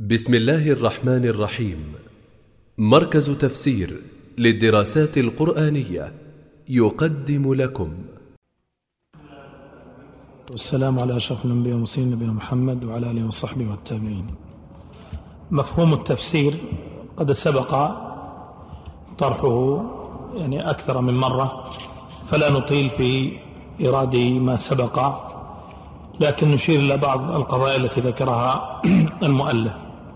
بسم الله الرحمن الرحيم. مركز تفسير للدراسات القرآنية يقدم لكم. والسلام على أشرف الأنبياء والمرسلين نبينا محمد وعلى آله وصحبه والتابعين. مفهوم التفسير قد سبق طرحه أكثر من مرة، فلا نطيل في إيراد ما سبق، لكن نشير إلى بعض القضايا التي ذكرها المؤلف.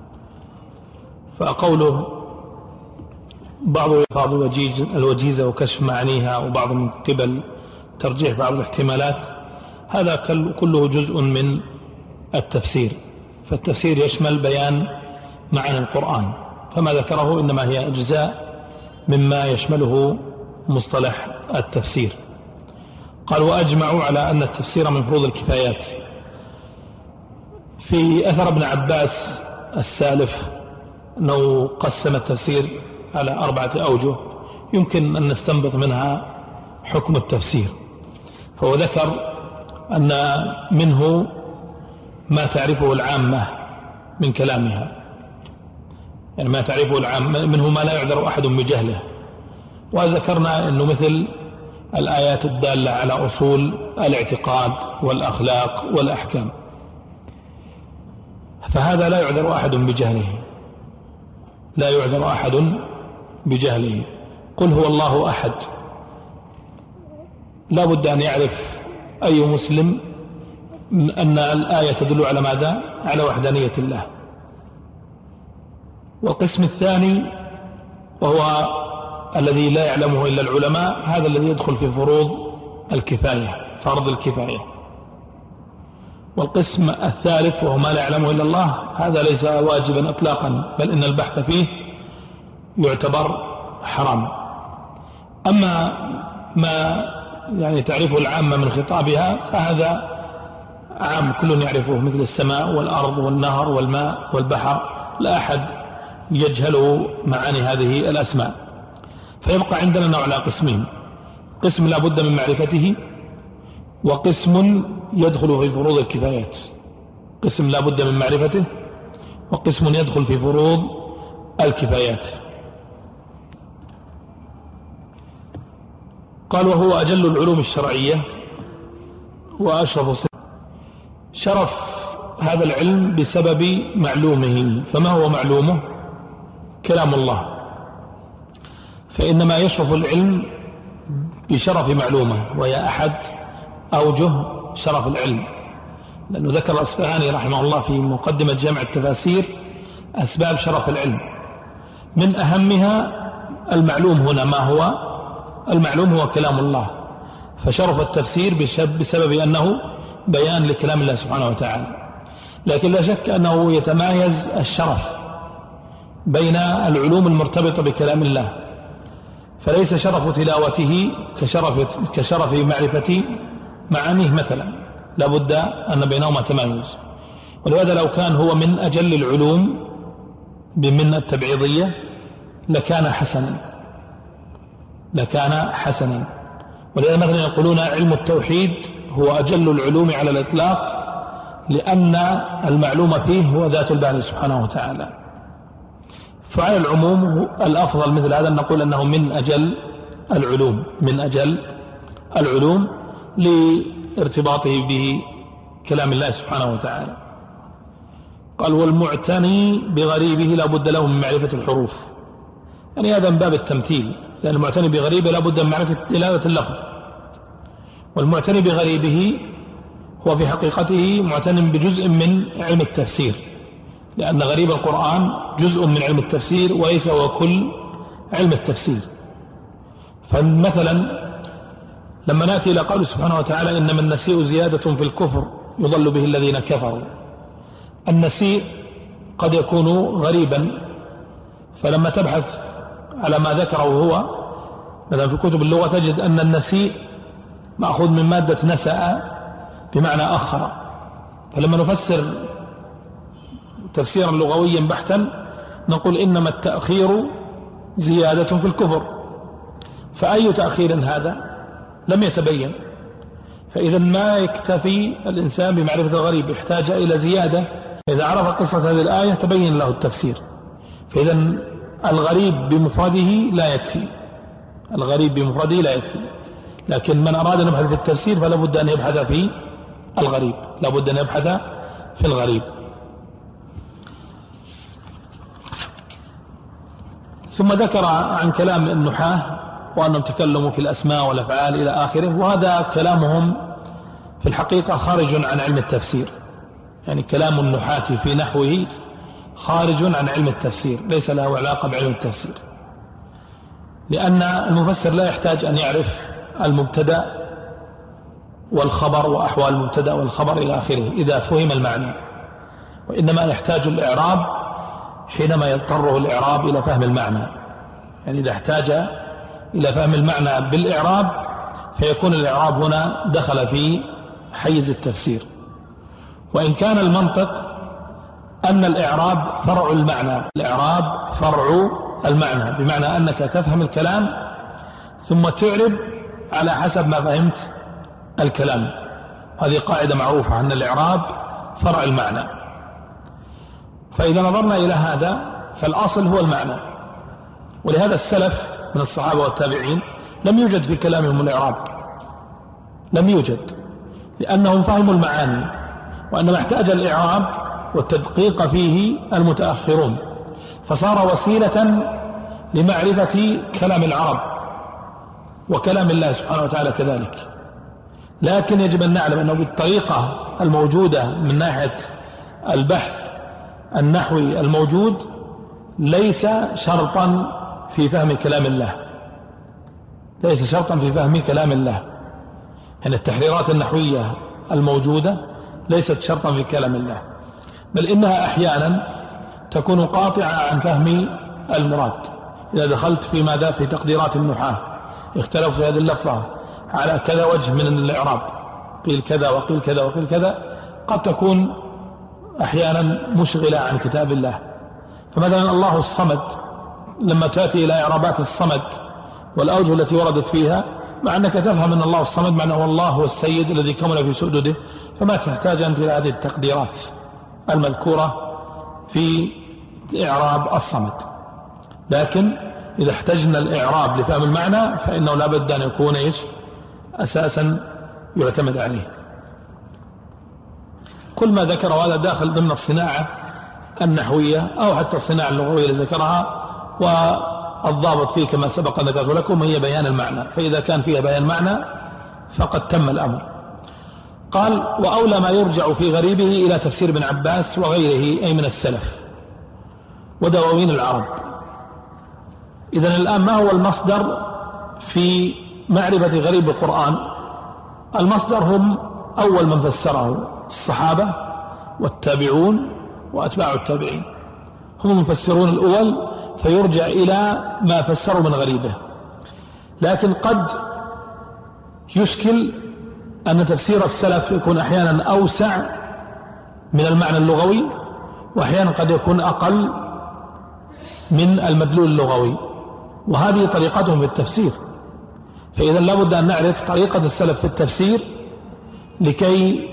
فقوله بعض الألفاظ الوجيزة وكشف معانيها، وبعض من قبل ترجيح بعض الاحتمالات، هذا كله جزء من التفسير. فالتفسير يشمل بيان معاني القرآن، فما ذكره إنما هي أجزاء مما يشمله مصطلح التفسير. قال: وأجمعوا على أن التفسير من فروض الكفايات. في أثر ابن عباس السالف أنه قسم التفسير على 4 أوجه يمكن أن نستنبط منها حكم التفسير. فهو ذكر أن منه ما تعرفه العامة من كلامها، ما تعرفه العامة، منه ما لا يعذر أحد بجهله. وذكرنا أنه مثل الآيات الدالة على أصول الاعتقاد والأخلاق والأحكام، فهذا لا يعذر أحد بجهله، لا يعذر أحد بجهله. قل هو الله أحد، لا بد أن يعرف أي مسلم أن الآية تدل على ماذا؟ على وحدانية الله. والقسم الثاني وهو الذي لا يعلمه إلا العلماء، هذا الذي يدخل في فروض الكفاية، فرض الكفاية. والقسم الثالث وهو ما لا يعلمه إلا الله، هذا ليس واجبا إطلاقا، بل إن البحث فيه يعتبر حرام. أما ما تعرفه العامة من خطابها فهذا عام كل يعرفه، مثل السماء والأرض والنهر والماء والبحر، لا أحد يجهله معاني هذه الأسماء. فيبقى عندنا نوع على قسمين: قسم لا بد من معرفته، وقسم يدخل في فروض الكفايات. قسم لا بد من معرفته، وقسم يدخل في فروض الكفايات. قال: وهو أجل العلوم الشرعية وأشرف شرف هذا العلم بسبب معلومه. فما هو معلومه؟ كلام الله. فإنما يشرف العلم بشرف معلومه، وهي أحد أوجه شرف العلم، لأنه ذكر الأصفهاني رحمه الله في مقدمة جامع التفاسير أسباب شرف العلم. من أهمها المعلوم. هنا ما هو المعلوم؟ هو كلام الله. فشرف التفسير بسبب أنه بيان لكلام الله سبحانه وتعالى. لكن لا شك أنه يتمايز الشرف بين العلوم المرتبطة بكلام الله، فليس شرف تلاوته كشرف معرفة معانيه مثلا، لا بد أن بينهما تمايز. ولهذا لو كان هو من أجل العلوم بمن التبعيضية لكان حسنا. ولهذا مثلا يقولون علم التوحيد هو أجل العلوم على الإطلاق، لأن المعلوم فيه هو ذات الباري سبحانه وتعالى. فعلى العموم الأفضل مثل هذا أن نقول أنه من أجل العلوم لارتباطه به كلام الله سبحانه وتعالى. قال: والمعتني بغريبه لا بد له من معرفة الحروف. هذا من باب التمثيل، لأن المعتني بغريبه لا بد من معرفة دلالة اللفظ. والمعتني بغريبه هو في حقيقته معتن بجزء من علم التفسير، لأن غريب القرآن جزء من علم التفسير وليس هو كل علم التفسير. فمثلا لما نأتي إلى قوله سبحانه وتعالى: إنما النسيء زيادة في الكفر يضل به الذين كفروا. النسيء قد يكون غريبا، فلما تبحث على ما ذكره هو مثلا في كتب اللغة تجد أن النسيء مأخوذ من مادة نسأ بمعنى أخر. فلما نفسر تفسيرا لغويا بحتا نقول إنما التأخير زيادة في الكفر. فأي تأخير هذا؟ لم يتبين. فإذا ما يكتفي الإنسان بمعرفة الغريب، يحتاج إلى زيادة إذا عرف قصة هذه الآية تبين له التفسير. فإذا الغريب بمفرده لا يكفي، الغريب بمفرده لا يكفي، لكن من أراد أن يبحث في التفسير فلا بد أن يبحث في الغريب، لا بد أن يبحث في الغريب. ثم ذكر عن كلام النحاة وأنهم تكلموا في الأسماء والأفعال إلى آخره، وهذا كلامهم في الحقيقة خارج عن علم التفسير، يعني كلام النحاة في نحوه خارج عن علم التفسير، ليس له علاقة بعلم التفسير، لأن المفسر لا يحتاج أن يعرف المبتدأ والخبر وأحوال المبتدأ والخبر إلى آخره إذا فهم المعنى، وإنما يحتاج الإعراب حينما يضطره الإعراب إلى فهم المعنى. يعني إذا احتاج إلى فهم المعنى بالإعراب فيكون الإعراب هنا دخل في حيز التفسير. وإن كان المنطق أن الإعراب فرع المعنى، الإعراب فرع المعنى، بمعنى أنك تفهم الكلام ثم تعرب على حسب ما فهمت الكلام. هذه قاعدة معروفة أن الإعراب فرع المعنى. فإذا نظرنا إلى هذا فالأصل هو المعنى، ولهذا السلف من الصحابة والتابعين لم يوجد في كلامهم الإعراب، لم يوجد، لأنهم فهموا المعاني، وأنما احتاج الإعراب والتدقيق فيه المتأخرون، فصار وسيلة لمعرفة كلام العرب وكلام الله سبحانه وتعالى كذلك. لكن يجب أن نعلم أنه بالطريقة الموجودة من ناحية البحث النحوي الموجود ليس شرطا في فهم كلام الله، ليس شرطا في فهم كلام الله. يعني التحريرات النحوية الموجودة ليست شرطا في كلام الله، بل إنها أحيانا تكون قاطعة عن فهم المراد. إذا دخلت في ماذا في تقديرات النحاة اختلفوا في هذه اللفظة على كذا وجه من الإعراب، قيل كذا وقيل كذا وقيل كذا، قد تكون أحيانا مشغلة عن كتاب الله. فمثلا الله الصمد لما تأتي إلى إعرابات الصمد والأوجه التي وردت فيها، مع أنك تفهم أن الله الصمد معناه الله هو السيد الذي كمل في سؤدده، فما تحتاج أنت إلى هذه التقديرات المذكورة في إعراب الصمد. لكن إذا احتجنا الإعراب لفهم المعنى فإنه لا بد أن يكون أساسا يعتمد عليه. كل ما ذكر هذا داخل ضمن الصناعة النحوية أو حتى الصناعة اللغوية اللي ذكرها، والضابط فيه كما سبق أن ذكرت لكم هي بيان المعنى، فإذا كان فيها بيان معنى فقد تم الأمر. قال: وأولى ما يرجع في غريبه إلى تفسير ابن عباس وغيره أي من السلف ودواوين العرب. إذن الآن ما هو المصدر في معرفة غريب القرآن؟ المصدر هم أول من فسره الصحابة والتابعون وأتباع التابعين، هم المفسرون الأول، فيرجع إلى ما فسروا من غريبه. لكن قد يشكل أن تفسير السلف يكون أحيانا أوسع من المعنى اللغوي، وأحيانا قد يكون أقل من المدلول اللغوي، وهذه طريقتهم في التفسير. فإذا لابد أن نعرف طريقة السلف في التفسير لكي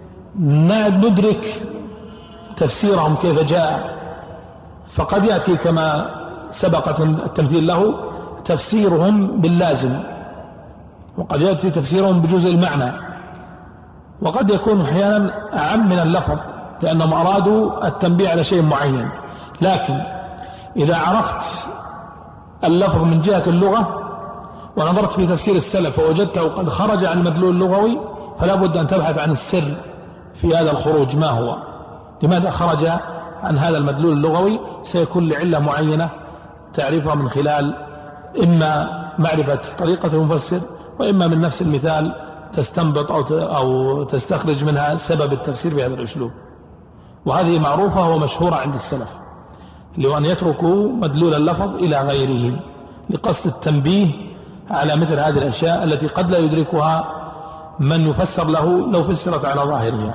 ندرك تفسيرهم كيف جاء. فقد يأتي كما سبق التمثيل له تفسيرهم باللازم، وقد يأتي تفسيرهم بجزء المعنى، وقد يكون أحيانا أعم من اللفظ لأنهم أرادوا التنبيه على شيء معين. لكن إذا عرفت اللفظ من جهة اللغة ونظرت في تفسير السلف ووجدته قد خرج عن المدلول اللغوي، فلا بد أن تبحث عن السر في هذا الخروج، ما هو؟ لماذا خرج عن هذا المدلول اللغوي؟ سيكون لعلة معينة تعرفها من خلال إما معرفة طريقة المفسر، وإما من نفس المثال تستنبط أو تستخرج منها سبب التفسير بهذا الأسلوب. وهذه معروفة ومشهورة عند السلف، لأن يتركوا مدلول اللفظ إلى غيره لقصد التنبيه على مثل هذه الأشياء التي قد لا يدركها من يفسر له لو فسرت على ظاهرها.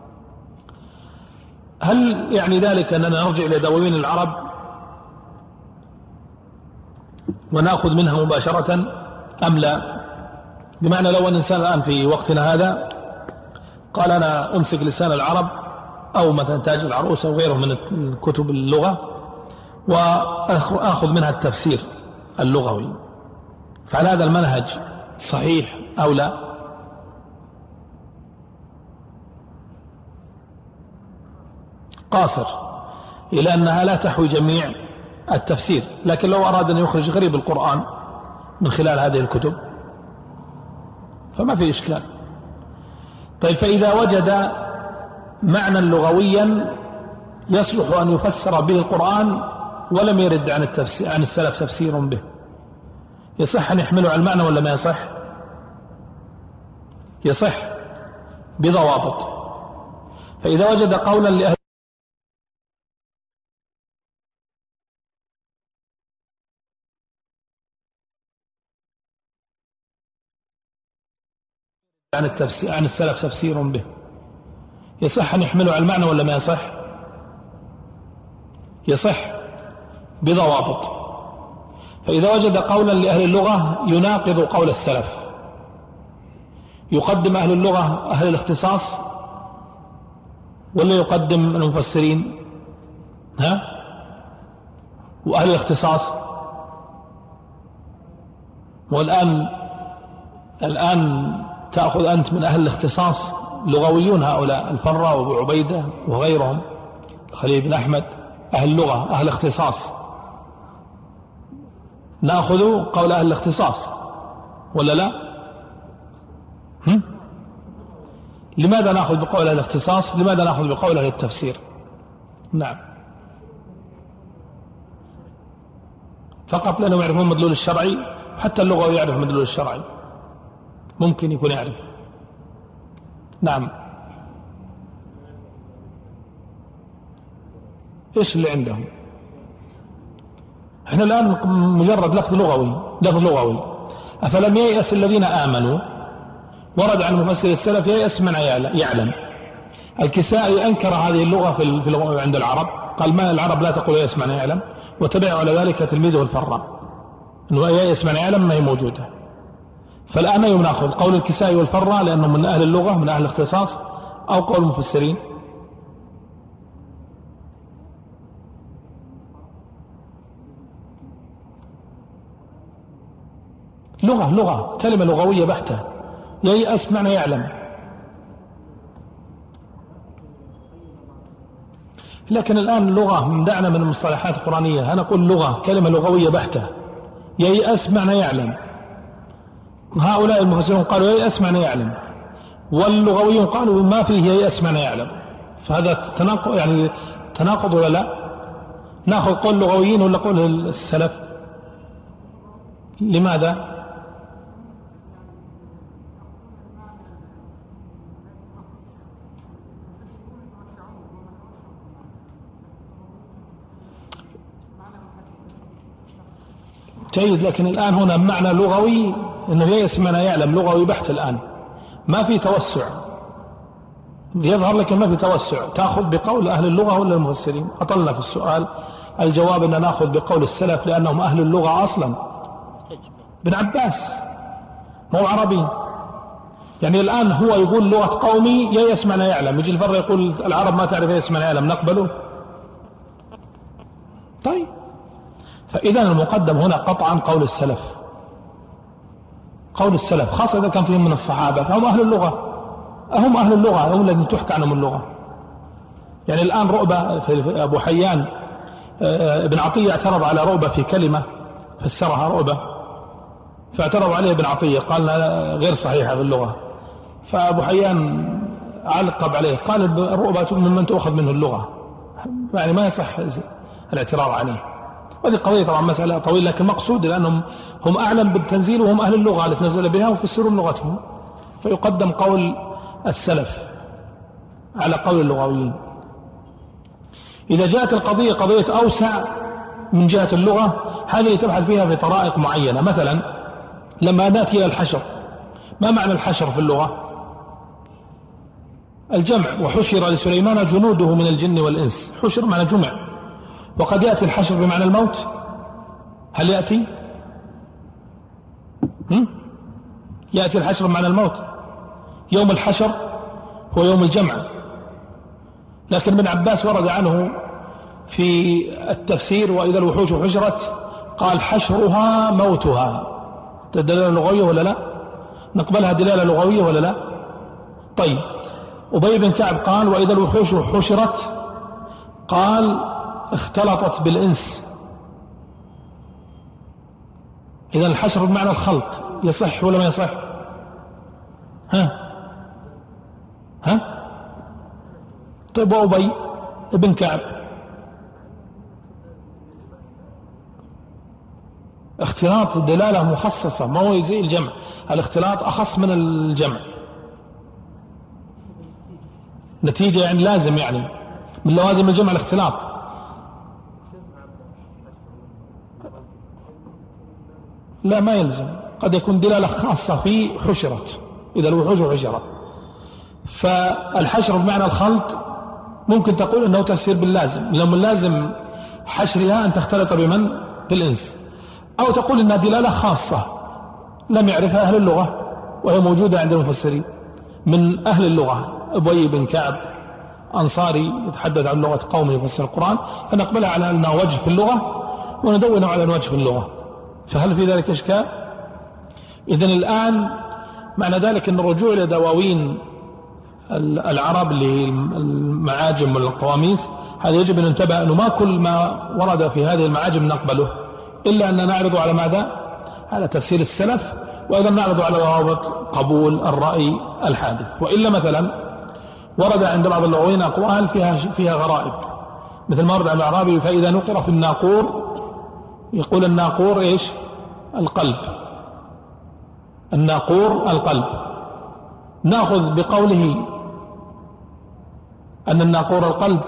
هل يعني ذلك أننا نرجع إلى دواوين العرب ونأخذ منها مباشرة أم لا؟ بمعنى لو أن الإنسان الآن في وقتنا هذا قال أنا أمسك لسان العرب أو مثلا تاج العروس أو غيره من كتب اللغة، وأخذ منها التفسير اللغوي. فهل هذا المنهج صحيح أو لا؟ قاصر، إلى أنها لا تحوي جميع التفسير، لكن لو أراد أن يخرج غريب القرآن من خلال هذه الكتب فما في إشكال. طيب، فإذا وجد معنى لغويا يصلح أن يفسر به القرآن ولم يرد عن السلف تفسير به، يصح أن يحمله على المعنى ولا ما يصح؟ يصح بضوابط. فإذا وجد قولا لأهل عن السلف تفسير به، يصح أن يحمله على المعنى ولا ما يصح؟ يصح بضوابط. فإذا وجد قولا لأهل اللغة يناقض قول السلف، يقدم أهل اللغة أهل الاختصاص ولا يقدم المفسرين؟ وأهل الاختصاص. والآن تأخذ أنت من أهل الاختصاص لغويون هؤلاء، الفراء وابو عبيدة وغيرهم، خليل بن أحمد، أهل اللغة أهل اختصاص، نأخذ قول أهل الاختصاص ولا لا؟ لماذا نأخذ بقول أهل الاختصاص؟ لماذا نأخذ بقول أهل التفسير؟ نعم، فقط لأنهم يعرفون مدلول الشرعي. حتى اللغوي يعرف مدلول الشرعي، ممكن يكون يعرف. نعم، إيش اللي عندهم؟ احنا الآن مجرد لفظ لغوي. أفلم ييأس الذين آمنوا، ورد عن مفسر السلف ييأس من يعلم. الكسائي أنكر هذه اللغة في عند العرب، قال ما العرب لا تقول ييأس من يعلم، وتبعه على ذلك تلميذه الفراء، أنه ييأس من يعلم ما هي موجودة. فالآن يناخذ قول الكسائي والفراء لأنهم من أهل اللغة من أهل الاختصاص، أو قول المفسرين؟ لغة كلمة لغوية بحتة، ييأس معنى يعلم. لكن الآن اللغة دعنا من المصطلحات القرآنية، أنا أقول لغة كلمة لغوية بحتة، ييأس معنى يعلم. هؤلاء المفسرون قالوا ييأس معنى يعلم، واللغويون قالوا ما فيه ييأس معنى يعلم. فهذا تناقض ولا لا؟ نأخذ قول اللغويين ولا قول السلف؟ لماذا؟ جيد، لكن الآن هنا معنى لغوي أنه ييأس معنى يعلم، لغوي بحت. الآن ما في توسع، يظهر لك ما في توسع. تأخذ بقول أهل اللغة ولا المفسرين؟ أطلنا في السؤال. الجواب أن نأخذ بقول السلف لأنهم أهل اللغة أصلا. ابن عباس هو عربي، يعني الآن هو يقول لغة قومي ييأس معنى يعلم، يجي الفر يقول العرب ما تعرف ييأس معنى يعلم، نقبله؟ طيب، فإذا المقدم هنا قطعا قول السلف، خاصة إذا كان فيهم من الصحابة، فهم أهل اللغة، هم الذين تحكى عنهم اللغة. يعني الآن رؤبة في أبو حيان، ابن عطية اعترض على رؤبة في كلمة فسرها رؤبة، فاعترض عليه ابن عطية، قال غير صحيحة في اللغة. فأبو حيان علقب عليه، قال الرؤبة ممن تأخذ منه اللغة، يعني ما يصح الاعتراض عليه. وهذه قضية طبعا مسألة طويلة، لكن مقصود لأنهم هم أعلم بالتنزيل وهم أهل اللغة التي نزل بها وفسرون لغتهم، فيقدم قول السلف على قول اللغويين. إذا جاءت القضية قضية أوسع من جهة اللغة، هذه تبحث فيها في طرائق معينة. مثلا لما نأتي إلى الحشر، ما معنى الحشر في اللغة؟ الجمع، وحشر لسليمان جنوده من الجن والإنس. حشر معنى جمع، وقد يأتي الحشر بمعنى الموت. هل يأتي؟ يأتي الحشر بمعنى الموت. يوم الحشر هو يوم الجمع، لكن ابن عباس ورد عنه في التفسير وإذا الوحوش حشرت قال حشرها موتها. دلالة لغوية ولا لا؟ نقبلها دلالة لغوية ولا لا؟ طيب. أبي بن كعب قال وإذا الوحوش حشرت قال اختلطت بالإنس. إذا الحشر بمعنى الخلط يصح ولا ما يصح؟ ها طيب. وأبي بن كعب اختلاط دلالة مخصصة ما هو زي الجمع. الاختلاط أخص من الجمع، نتيجة يعني لازم، يعني من لوازم الجمع الاختلاط. لا ما يلزم، قد يكون دلالة خاصة في حشرت، إذا الوحوش حشرت. فالحشر بمعنى الخلط ممكن تقول أنه تفسير باللازم، لأن اللازم حشرها أن تختلط بمن؟ بالإنس. أو تقول أنها دلالة خاصة لم يعرفها أهل اللغة وهي موجودة عند المفسرين من أهل اللغة. أبي بن كعب أنصاري يتحدث عن لغة قومه يفسر القرآن، فنقبلها على أنها وجه في اللغة وندونه على أنه وجه في اللغة. فهل في ذلك إشكال؟ إذن الآن معنى ذلك أن الرجوع إلى دواوين العرب للمعاجم والقواميس هذا يجب أن ننتبه أنه ما كل ما ورد في هذه المعاجم نقبله، إلا أن نعرض على ماذا؟ على تفسير السلف، وأيضا نعرض على ضوابط قبول الرأي الحادث. وإلا مثلا ورد عند بعض اللغويين أقوال فيها غرائب، مثل ما ورد عن الأعرابي فإذا نقر في الناقور، يقول الناقور إيش؟ القلب. الناقور القلب. نأخذ بقوله أن الناقور القلب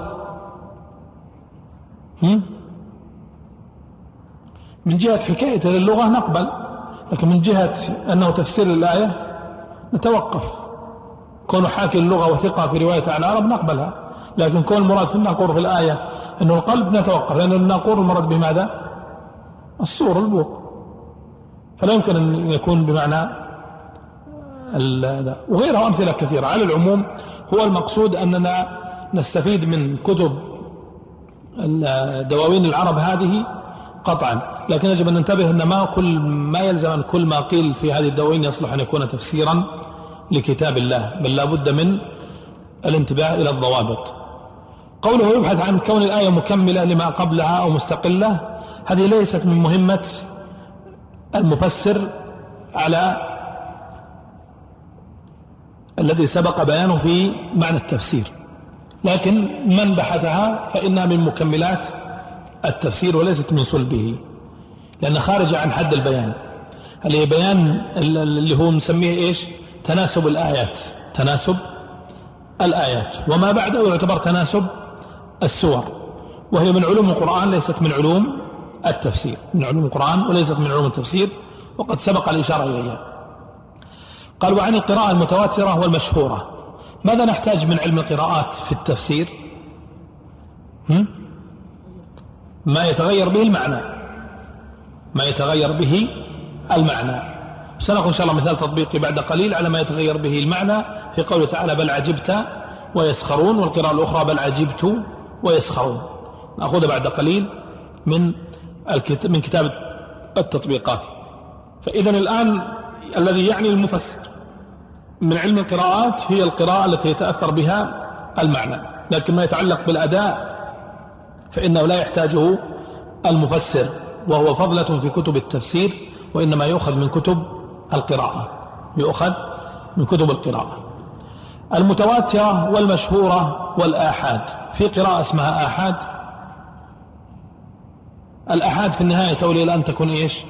من جهة حكاية للغة نقبل، لكن من جهة أنه تفسير الآية نتوقف. كون حاكي اللغة وثقة في رواية عن العرب نقبلها، لكن كون المراد في الناقور في الآية أنه القلب نتوقف، لأن الناقور المراد بماذا؟ الصور البوق، فلا يمكن أن يكون بمعنى وغيرها أمثلة كثيرة. على العموم هو المقصود أننا نستفيد من كتب دواوين العرب هذه قطعا، لكن يجب أن ننتبه أن ما يلزم أن كل ما قيل في هذه الدواوين يصلح أن يكون تفسيرا لكتاب الله، بل لا بد من الانتباه إلى الضوابط. قوله يبحث عن كون الآية مكملة لما قبلها أو مستقلة، هذه ليست من مهمة المفسر على الذي سبق بيانه في معنى التفسير، لكن من بحثها فإنها من مكملات التفسير وليست من صلبه، لأن خارجة عن حد البيان. اللي هي بيان اللي هو نسميه إيش؟ تناسب الآيات. تناسب الآيات وما بعده يعتبر تناسب السور، وهي من علوم القرآن ليست من علوم التفسير، من علوم القرآن وليست من علوم التفسير، وقد سبق الإشارة إليها. قال وعن القراءة المتواترة والمشهورة، ماذا نحتاج من علم القراءات في التفسير؟ ما يتغير به المعنى، ما يتغير به المعنى. سنأخذ إن شاء الله مثال تطبيقي بعد قليل على ما يتغير به المعنى في قوله تعالى بل عجبت ويسخرون، والقراءة الأخرى بل عجبت ويسخرون. نأخذ بعد قليل من كتاب التطبيقات. فإذن الآن الذي يعني المفسر من علم القراءات هي القراءة التي يتأثر بها المعنى، لكن ما يتعلق بالأداء فإنه لا يحتاجه المفسر، وهو فضلة في كتب التفسير، وإنما يؤخذ من كتب القراءة، يؤخذ من كتب القراءة. المتواترة والمشهورة والآحاد، في قراءة اسمها آحاد. الآحاد في النهاية تولي الآن تكون إيش؟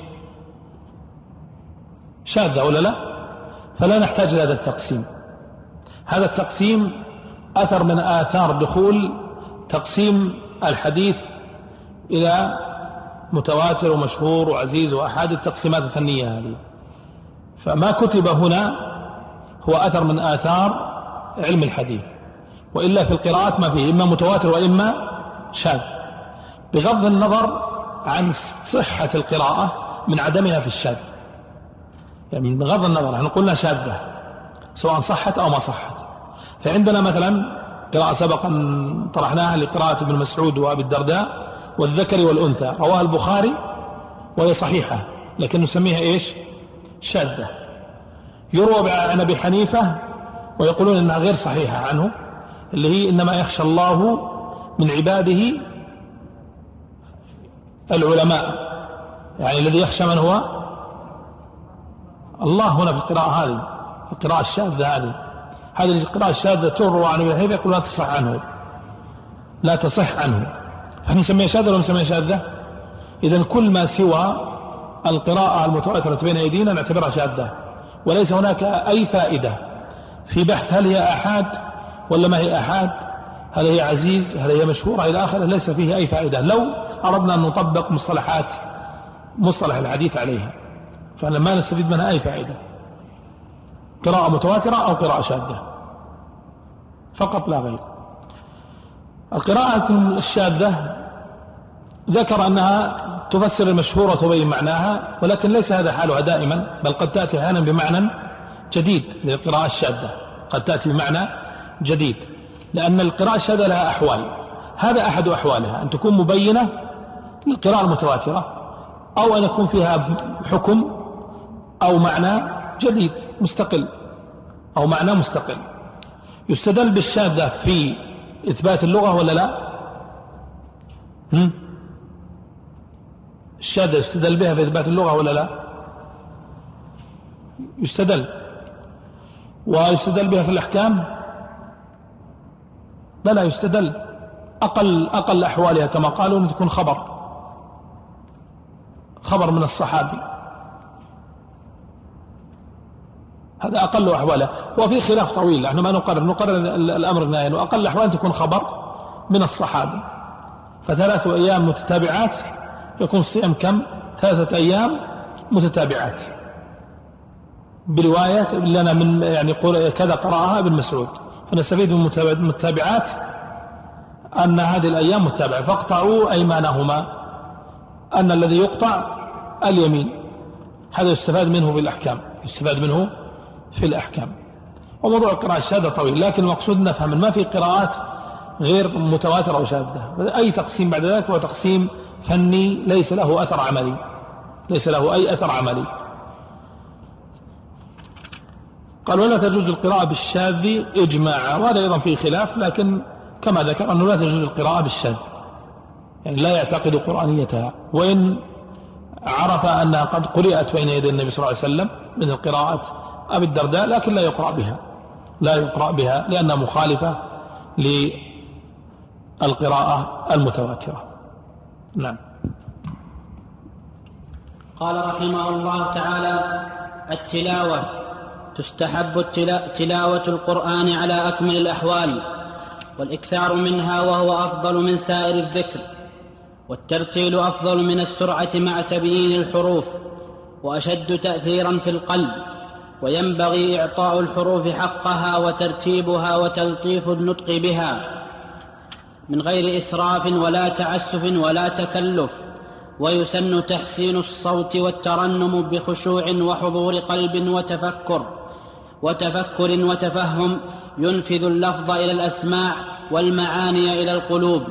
شاذة ولا لا؟ فلا نحتاج إلى هذا التقسيم. هذا التقسيم أثر من آثار دخول تقسيم الحديث إلى متواتر ومشهور وعزيز وأحاد، التقسيمات الفنية هذه. فما كتب هنا هو أثر من آثار علم الحديث، وإلا في القراءات ما فيه إما متواتر وإما شاذ، بغض النظر عن صحة القراءة من عدمها في الشاذ. يعني بغض النظر، نحن قلنا شاذة سواء صحت أو ما صحت. فعندنا مثلا قراءة سبق أن طرحناها لقراءة ابن مسعود وأبي الدرداء والذكر والأنثى، رواه البخاري وهي صحيحة لكن نسميها إيش؟ شاذة. يروى عن أبي حنيفة ويقولون إنها غير صحيحة عنه، اللي هي إنما يخشى الله من عباده العلماء، يعني الذي يخشى من هو الله هنا في القراءة هذه، القراءة الشاذة هذه القراءة الشاذة تروى عن ابن حنيفة يقول لا تصح عنه، لا تصح عنه، فنحن نسميها شاذة ولا نسميها شاذة؟ إذن كل ما سوى القراءة المتواترة بين أيدينا نعتبرها شاذة، وليس هناك أي فائدة في بحث هل هي أحاد ولا ما هي أحاد، هل هي عزيز، هل هي مشهورة إلى آخره، ليس فيه أي فائدة لو أردنا أن نطبق مصطلح الحديث عليها، فما نستفيد منها أي فائدة. قراءة متواترة أو قراءة شاذة فقط لا غير. القراءة الشاذة ذكر أنها تفسر المشهور وتبين معناها، ولكن ليس هذا حالها دائما، بل قد تأتي أحيانا بمعنى جديد للقراءة الشاذة، قد تأتي بمعنى جديد، لأن القراءة الشاذة لها أحوال، هذا أحد أحوالها أن تكون مبينة للقراءة المتواترة، أو أن يكون فيها حكم أو معنى جديد مستقل أو معنى مستقل. يستدل بالشاذة في إثبات اللغة ولا لا؟ الشاذة يستدل بها في إثبات اللغة ولا لا؟ يستدل. ويستدل بها في الأحكام؟ لا يستدل. أقل أحوالها كما قالوا أن تكون خبر من الصحابي، هذا أقل أحوالها، وفي خلاف طويل، نحن ما نقرر الأمر النهائي، وأقل أحوال تكون خبر من الصحابي. ف3 أيام متتابعات يكون الصيام كم؟ 3 أيام متتابعات، برواية لنا من يعني كذا قرأها ابن مسعود، فنستفيد من المتابعات أن هذه الأيام متابعة، فاقطعوا أيمانهما، أن الذي يقطع اليمين، هذا يستفاد منه في الأحكام. وموضوع القراءة الشاذة طويل، لكن المقصود نفهم ما في قراءات غير متواترة وشاذة، أي تقسيم بعد ذلك هو تقسيم فني ليس له أي أثر عملي. قال ولا تجوز القراءة بالشاذ إجماعا، وهذا أيضا فيه خلاف، لكن كما ذكر أنه لا تجوز القراءة بالشاذ، يعني لا يعتقد قرآنيتها، وإن عرف أنها قد قرأت بين يدي النبي صلى الله عليه وسلم من القراءات أبي الدرداء، لكن لا يقرأ بها لأنها مخالفة للقراءة المتواترة. نعم. قال رحمه الله تعالى: التلاوة تستحب تلاوة القرآن على أكمل الأحوال، والإكثار منها وهو أفضل من سائر الذكر، والترتيل أفضل من السرعة مع تبيين الحروف، وأشد تأثيرا في القلب، وينبغي إعطاء الحروف حقها وترتيبها وتلطيف النطق بها من غير إسراف ولا تعسف ولا تكلف، ويسن تحسين الصوت والترنم بخشوع وحضور قلب وتفكر وتفهم ينفذ اللفظ إلى الأسماع والمعاني إلى القلوب.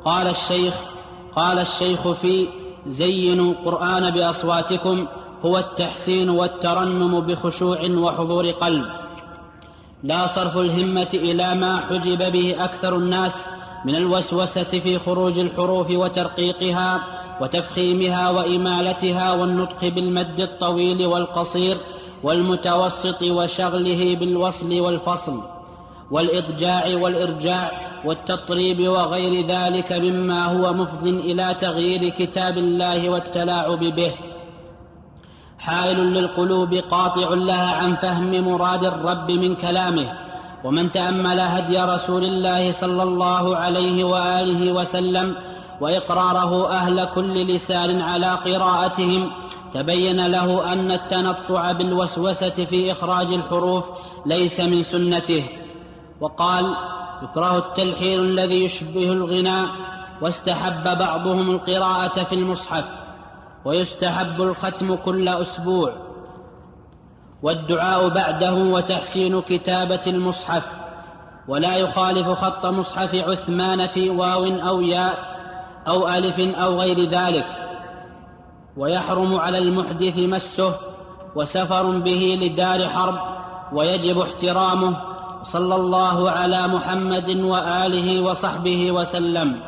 قال الشيخ في زينوا القرآن بأصواتكم هو التحسين والترنم بخشوع وحضور قلب، لا صرف الهمة إلى ما حجب به أكثر الناس من الوسوسة في خروج الحروف وترقيقها وتفخيمها وإمالتها، والنطق بالمد الطويل والقصير والمتوسط، وشغله بالوصل والفصل والإضجاع والإرجاع والتطريب وغير ذلك مما هو مفض إلى تغيير كتاب الله والتلاعب به، حائل للقلوب قاطع لها عن فهم مراد الرب من كلامه. ومن تأمل هدي رسول الله صلى الله عليه وآله وسلم وإقراره أهل كل لسان على قراءتهم تبين له أن التنطع بالوسوسة في إخراج الحروف ليس من سنته. وقال: يكره التلحين الذي يشبه الغناء، واستحب بعضهم القراءة في المصحف، ويستحب الختم كل أسبوع، والدعاء بعده، وتحسين كتابة المصحف. ولا يخالف خط مصحف عثمان في واو أو ياء أو ألف أو غير ذلك. ويحرم على المحدث مسه، وسفر به لدار حرب ويجب احترامه. صلى الله على محمد وآله وصحبه وسلم.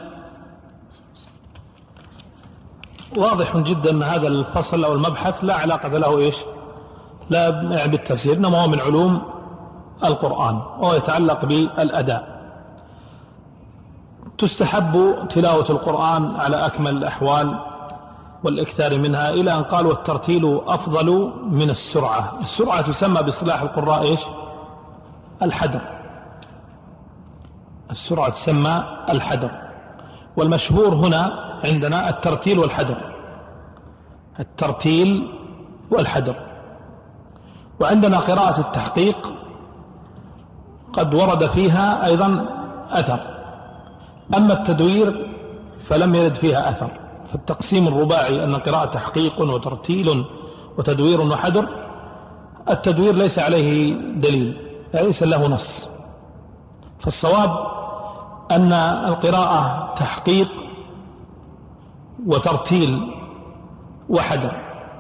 واضح جدا أن هذا الفصل أو المبحث لا علاقة له لا بالتفسير، إنما هو من علوم القرآن وهو يتعلق بالأداء. تستحب تلاوة القرآن على أكمل الأحوال والإكثار منها، إلى أن قال والترتيل أفضل من السرعة. السرعة تسمى باصطلاح القراء الحدر. السرعة تسمى الحدر، والمشهور هنا عندنا الترتيل والحدر. الترتيل والحدر. وعندنا قراءة التحقيق قد ورد فيها أيضا أثر، أما التدوير فلم يرد فيها أثر. فالتقسيم الرباعي أن قراءة تحقيق وترتيل وتدوير وحدر، التدوير ليس عليه دليل، ليس له نص. فالصواب أن القراءة تحقيق وترتيل وحدر،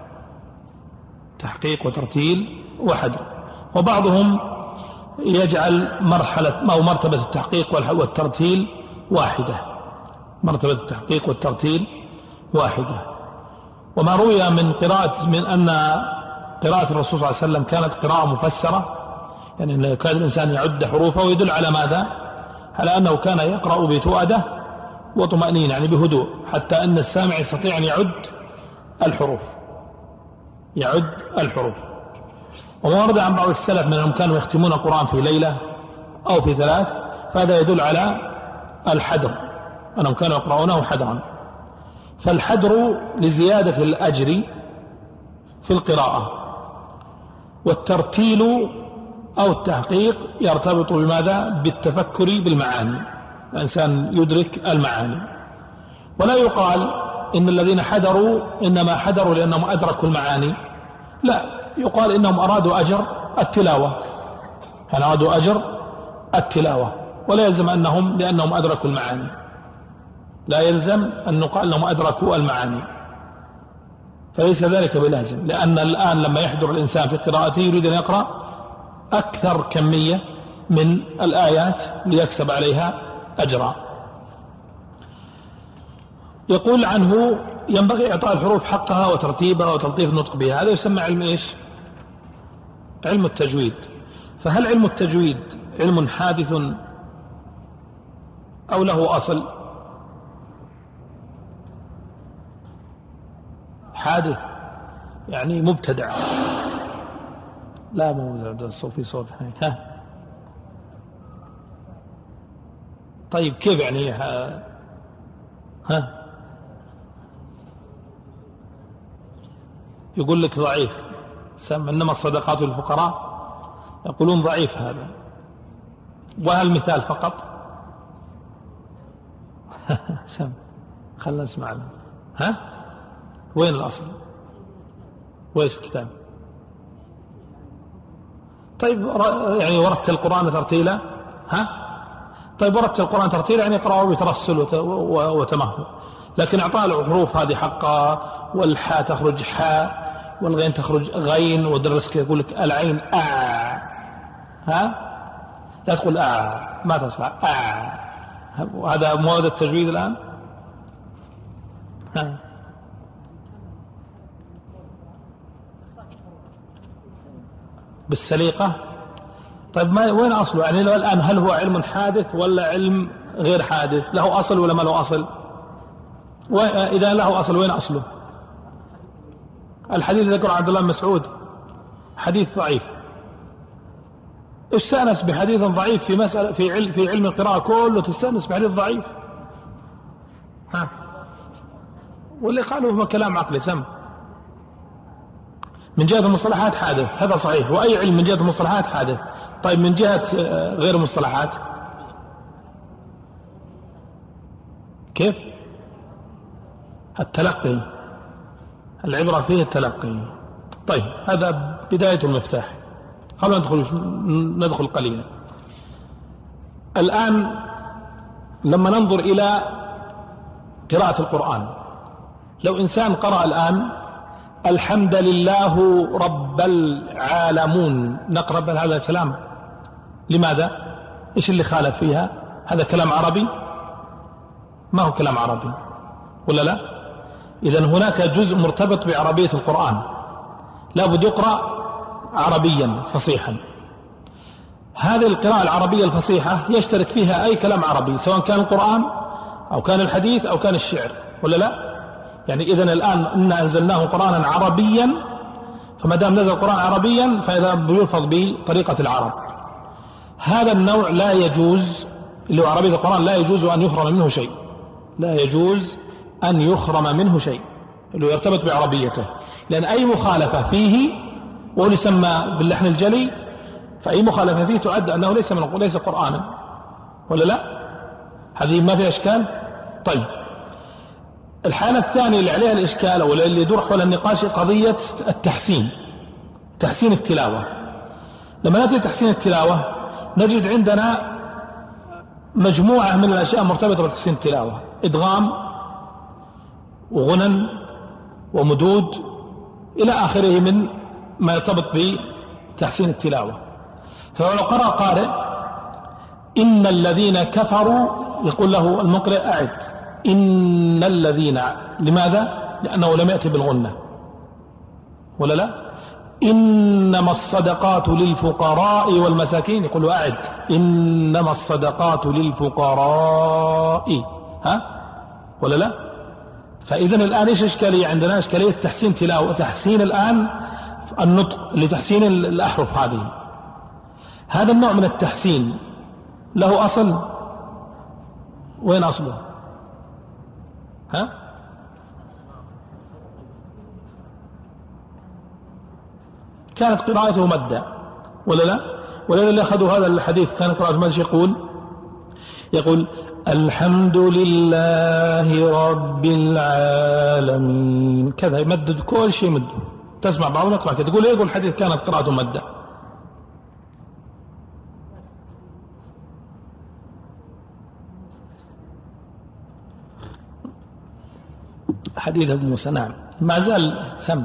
تحقيق وترتيل وحدر. وبعضهم يجعل مرحلة أو مرتبة التحقيق والترتيل واحدة، مرتبة التحقيق والترتيل واحدة. وما روي من أن قراءة الرسول صلى الله عليه وسلم كانت قراءة مفسرة، يعني أن كان الإنسان يعد حروفه، ويدل على ماذا؟ على أنه كان يقرأ بتؤدة وطمأنينة، يعني بهدوء، حتى أن السامع يستطيع أن يعد الحروف. وما ورد عن بعض السلف من أنهم كانوا يختمون القرآن في ليلة أو في 3، فهذا يدل على الحدر، أنهم كانوا يقرؤونه حدرا. فالحدر لزيادة الأجر في القراءة، والترتيل أو التحقيق يرتبط بماذا؟ بالتفكر بالمعاني، الإنسان يدرك المعاني. ولا يقال إن الذين حدروا إنما حدروا لأنهم أدركوا المعاني، لا، يقال إنهم أرادوا أجر التلاوة، يعني أرادوا أجر التلاوة، ولا يلزم أنهم لأنهم أدركوا المعاني، لا يلزم أن نقال أنهم أدركوا المعاني، فليس ذلك بلازم. لأن الآن لما يحضر الإنسان في قراءته يريد أن يقرأ أكثر كمية من الآيات ليكسب عليها أجرا. يقول عنه ينبغي إعطاء الحروف حقها وترتيبها وتلطيف النطق بها. هذا يسمى علم علم التجويد. فهل علم التجويد علم حادث أو له أصل؟ حادث يعني مبتدع، لا مو في صوت. طيب كيف يعني؟ يقول لك ضعيف، إنما الصدقات للفقراء، يقولون ضعيف هذا. وهل مثال فقط؟ خلنا نسمع له. وين الأصل؟ وين الكتاب؟ طيب يعني ورتل القرآن ترتيلا؟ طيب ورتل القرآن ترتيلا يعني اقرأه بترسل وتمهل، لكن اعطاء الحروف هذه حقها، والحاء تخرج حاء والغين تخرج غين، ودرسك يقول لك العين لا تقول ما تصلح هذا مواد التجويد الآن. بالسليقة. طيب وين أصله؟ يعني الآن هل هو علم حادث ولا علم غير حادث؟ له أصل ولا ما له أصل؟ إذا له أصل وين أصله؟ الحديث ذكر عبد الله بن مسعود حديث ضعيف، استأنس بحديث ضعيف في مسألة في علم القراءة كله، تستأنس بحديث ضعيف. واللي قالوا هو كلام عقلي سم. من جهة المصطلحات حادث، هذا صحيح، وأي علم من جهة المصطلحات حادث. طيب من جهة غير المصطلحات كيف؟ التلقي، العبرة فيه التلقي. طيب هذا بداية المفتاح. خلونا ندخل قليلا. الآن لما ننظر إلى قراءة القرآن، لو إنسان قرأ الآن الحمد لله رب العالمين، نقرب هذا الكلام. لماذا؟ إيش اللي خالف فيها؟ هذا كلام عربي؟ ما هو كلام عربي ولا لا؟ إذن هناك جزء مرتبط بعربية القرآن لا بد يقرأ عربيا فصيحا. هذه القراءة العربية الفصيحة يشترك فيها أي كلام عربي، سواء كان القرآن أو كان الحديث أو كان الشعر، ولا لا؟ يعني إذن الآن إنا أنزلناه قرآنا عربيا، فما دام نزل القرآن عربيا فإذا بيلفظ بطريقة العرب. هذا النوع لا يجوز، اللي هو عربية القرآن، لا يجوز أن يخرم منه شيء، لا يجوز أن يخرم منه شيء اللي يرتبط بعربيته، لأن أي مخالفة فيه، وهو يسمى باللحن الجلي، فأي مخالفة فيه تعد أنه ليس قرآنا، ولا لا؟ هذه ما فيها إشكال. طيب، الحالة الثانية اللي عليها الإشكال أو اللي يدور حول النقاش قضية التحسين، تحسين التلاوة. لما نأتي تحسين التلاوة نجد عندنا مجموعة من الأشياء مرتبطة بتحسين التلاوة، إدغام وغنى ومدود إلى آخره من ما يرتبط بتحسين التلاوة. فلو قرأ قارئ إن الذين كفروا، يقول له المقرئ أعد إن الذين، لماذا؟ لأنه لم يأتي بالغنة، ولا لا؟ إنما الصدقات للفقراء والمساكين، يقول له أعد إنما الصدقات للفقراء، ولا لا؟ فإذن الآن إيش إشكالية عندنا؟ إشكالية تحسين تلاوة، تحسين الآن النطق لتحسين الأحرف هذه. هذا النوع من التحسين له أصل؟ وين أصله؟ كانت قراءته مدة، ولا لا؟ ولذا اللي أخذوا هذا الحديث كانت قراءته مدة، يقول الحمد لله رب العالمين، كذا يمدد كل شيء مد. تسمع بعضهم يقرأ كذا، تقول إيه؟ يقول الحديث كانت قراءته مدة. حديث ابن موسى، نعم، ما زال سم.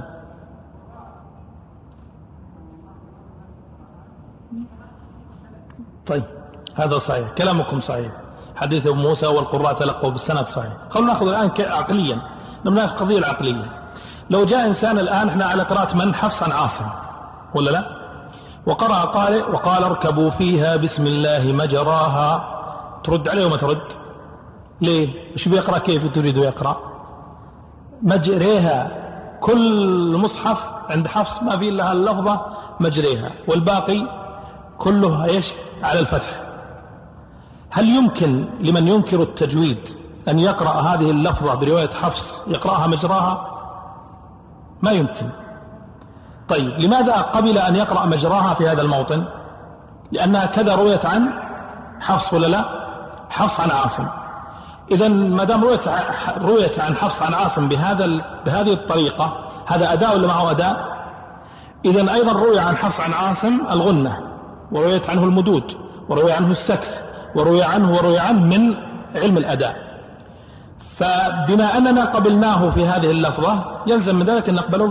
طيب، هذا صحيح، كلامكم صحيح، حديث ابن موسى والقراء تلقوا بالسند صحيح. خلونا نأخذ الآن عقليا، نمناك القضية العقلية. لو جاء إنسان الآن، احنا على قراءة من؟ حفص عن عاصم، ولا لا؟ وقرأ قارئ وقال اركبوا فيها بسم الله مجراها، ترد عليه وما ترد؟ ليه؟ ايش بيقرأ؟ كيف تريد يقرأ؟ مجريها. كل مصحف عند حفص ما في إلا اللفظة مجريها، والباقي كله ايش؟ على الفتح. هل يمكن لمن ينكر التجويد أن يقرأ هذه اللفظة برواية حفص يقرأها مجراها؟ ما يمكن. طيب، لماذا قبل أن يقرأ مجراها في هذا الموطن؟ لأنها كذا رويت عن حفص، ولا لا؟ حفص عن عاصم. إذن ما دام رويت عن حفص عن عاصم بهذه الطريقة، هذا أداء ولا معه أداء؟ إذن أيضا روي عن حفص عن عاصم الغنة، ورويت عنه المدود، وروي عنه السكت، وروي عنه من علم الأداء. فبما أننا قبلناه في هذه اللفظة يلزم من ذلك أن نقبله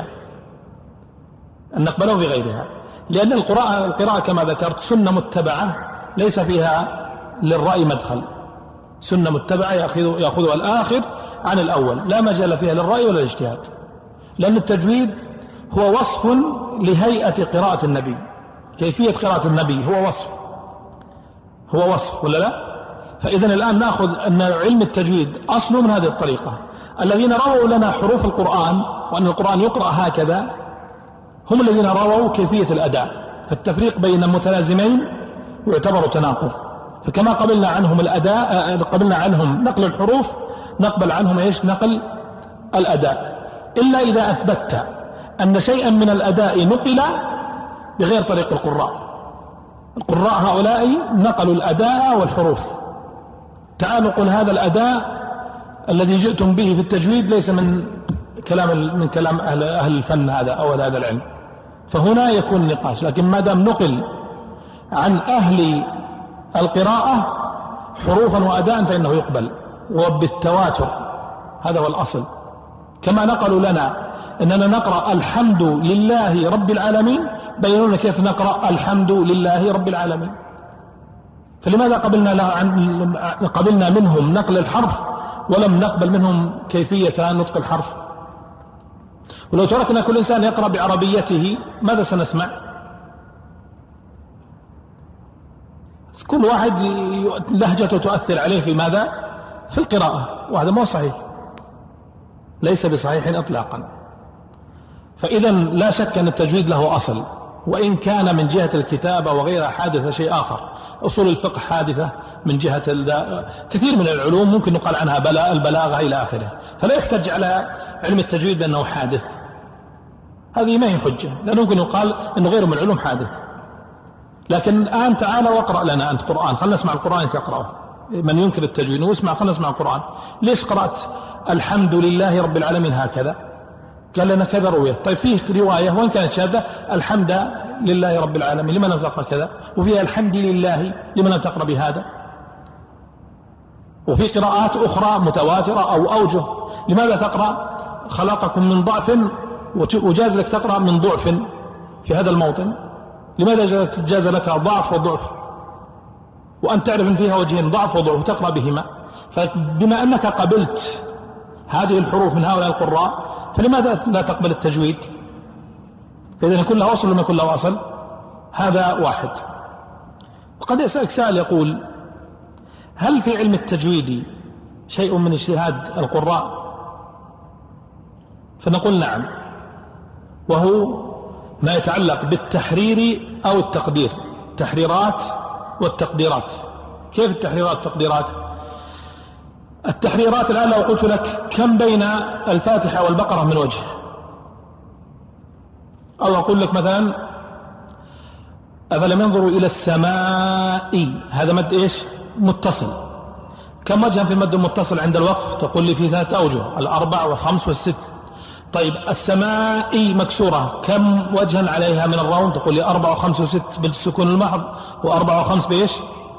بغيرها، لأن القراءة كما ذكرت سنة متبعة ليس فيها للرأي مدخل، سنة متبعة يأخذها الآخر عن الأول، لا مجال فيها للرأي ولا الاجتهاد، لأن التجويد هو وصف لهيئة قراءة النبي، كيفية قراءة النبي هو وصف، ولا لا؟ فإذن الآن نأخذ أن علم التجويد أصله من هذه الطريقة. الذين رووا لنا حروف القرآن وأن القرآن يقرأ هكذا هم الذين رووا كيفية الأداء، فالتفريق بين المتلازمين يعتبر تناقض. فكما قبلنا عنهم الأداء، قبلنا عنهم نقل الحروف، نقبل عنهم ايش؟ نقل الأداء، إلا إذا أثبتت أن شيئا من الأداء نقل بغير طريق القراء هؤلاء نقلوا الأداء والحروف. تعالوا قل هذا الأداء الذي جئتم به في التجويد ليس من كلام أهل الفن هذا أو هذا العلم، فهنا يكون نقاش. لكن ما دام نقل عن أهل القراءة حروفا وأداء فإنه يقبل وبالتواتر، هذا هو الأصل. كما نقلوا لنا أننا نقرأ الحمد لله رب العالمين، بينوا لنا كيف نقرأ الحمد لله رب العالمين. فلماذا قبلنا منهم نقل الحرف ولم نقبل منهم كيفية نطق الحرف؟ ولو تركنا كل إنسان يقرأ بعربيته ماذا سنسمع؟ كل واحد لهجته تؤثر عليه في ماذا؟ في القراءة، وهذا مو صحيح، ليس بصحيح إطلاقا. فإذا لا شك أن التجويد له أصل، وإن كان من جهة الكتابة وغيرها حادثة شيء آخر. أصول الفقه حادثة من جهة كثير من العلوم ممكن نقال عنها البلاغة إلى آخره، فلا يحتج على علم التجويد بأنه حادث، هذه ما هي حجة، لأنه ممكن يقال أنه غيره من العلوم حادث. لكن الآن تعال واقرأ لنا أنت قرآن، خلنا نسمع القرآن تقرأه. من ينكر التجويد واسمع، خلنا نسمع القرآن. ليش قرأت الحمد لله رب العالمين هكذا؟ قال لنا كذا روية. طيب فيه رواية وإن كانت شاذة الحمد لله رب العالمين، لمن لم تقرأ كذا؟ وفيها الحمد لله، لمن لم تقرأ بهذا؟ وفي قراءات أخرى متواترة أو أوجه، لماذا تقرأ خلقكم من ضعف وجاز لك تقرأ من ضعف في هذا الموطن؟ لماذا جاز لك ضعف وضعف وأن تعرف أن فيها وجهين ضعف وضعف وتقرأ بهما؟ فبما أنك قبلت هذه الحروف من هؤلاء القراء فلماذا لا تقبل التجويد؟ فإذا يكون له أصل لما يكون له أصل، هذا واحد. وقد يسألك سائل يقول: هل في علم التجويد شيء من اجتهاد القراء؟ فنقول نعم، وهو ما يتعلق بالتحرير أو التقدير، التحريرات والتقديرات. كيف التحريرات والتقديرات؟ التحريرات الآن لو قلت لك كم بين الفاتحة والبقرة من وجه، أو أقول لك مثلا أفلم ينظروا إلى السماء، هذا مد إيش؟ متصل. كم وجها في المد المتصل عند الوقف؟ تقول لي في 3 أوجه، 4 و5 و6. طيب السماء مكسورة كم وجها عليها من الروم؟ تقول لي 4 و5 و6 بالسكون المحض، و4 و5 بإيش؟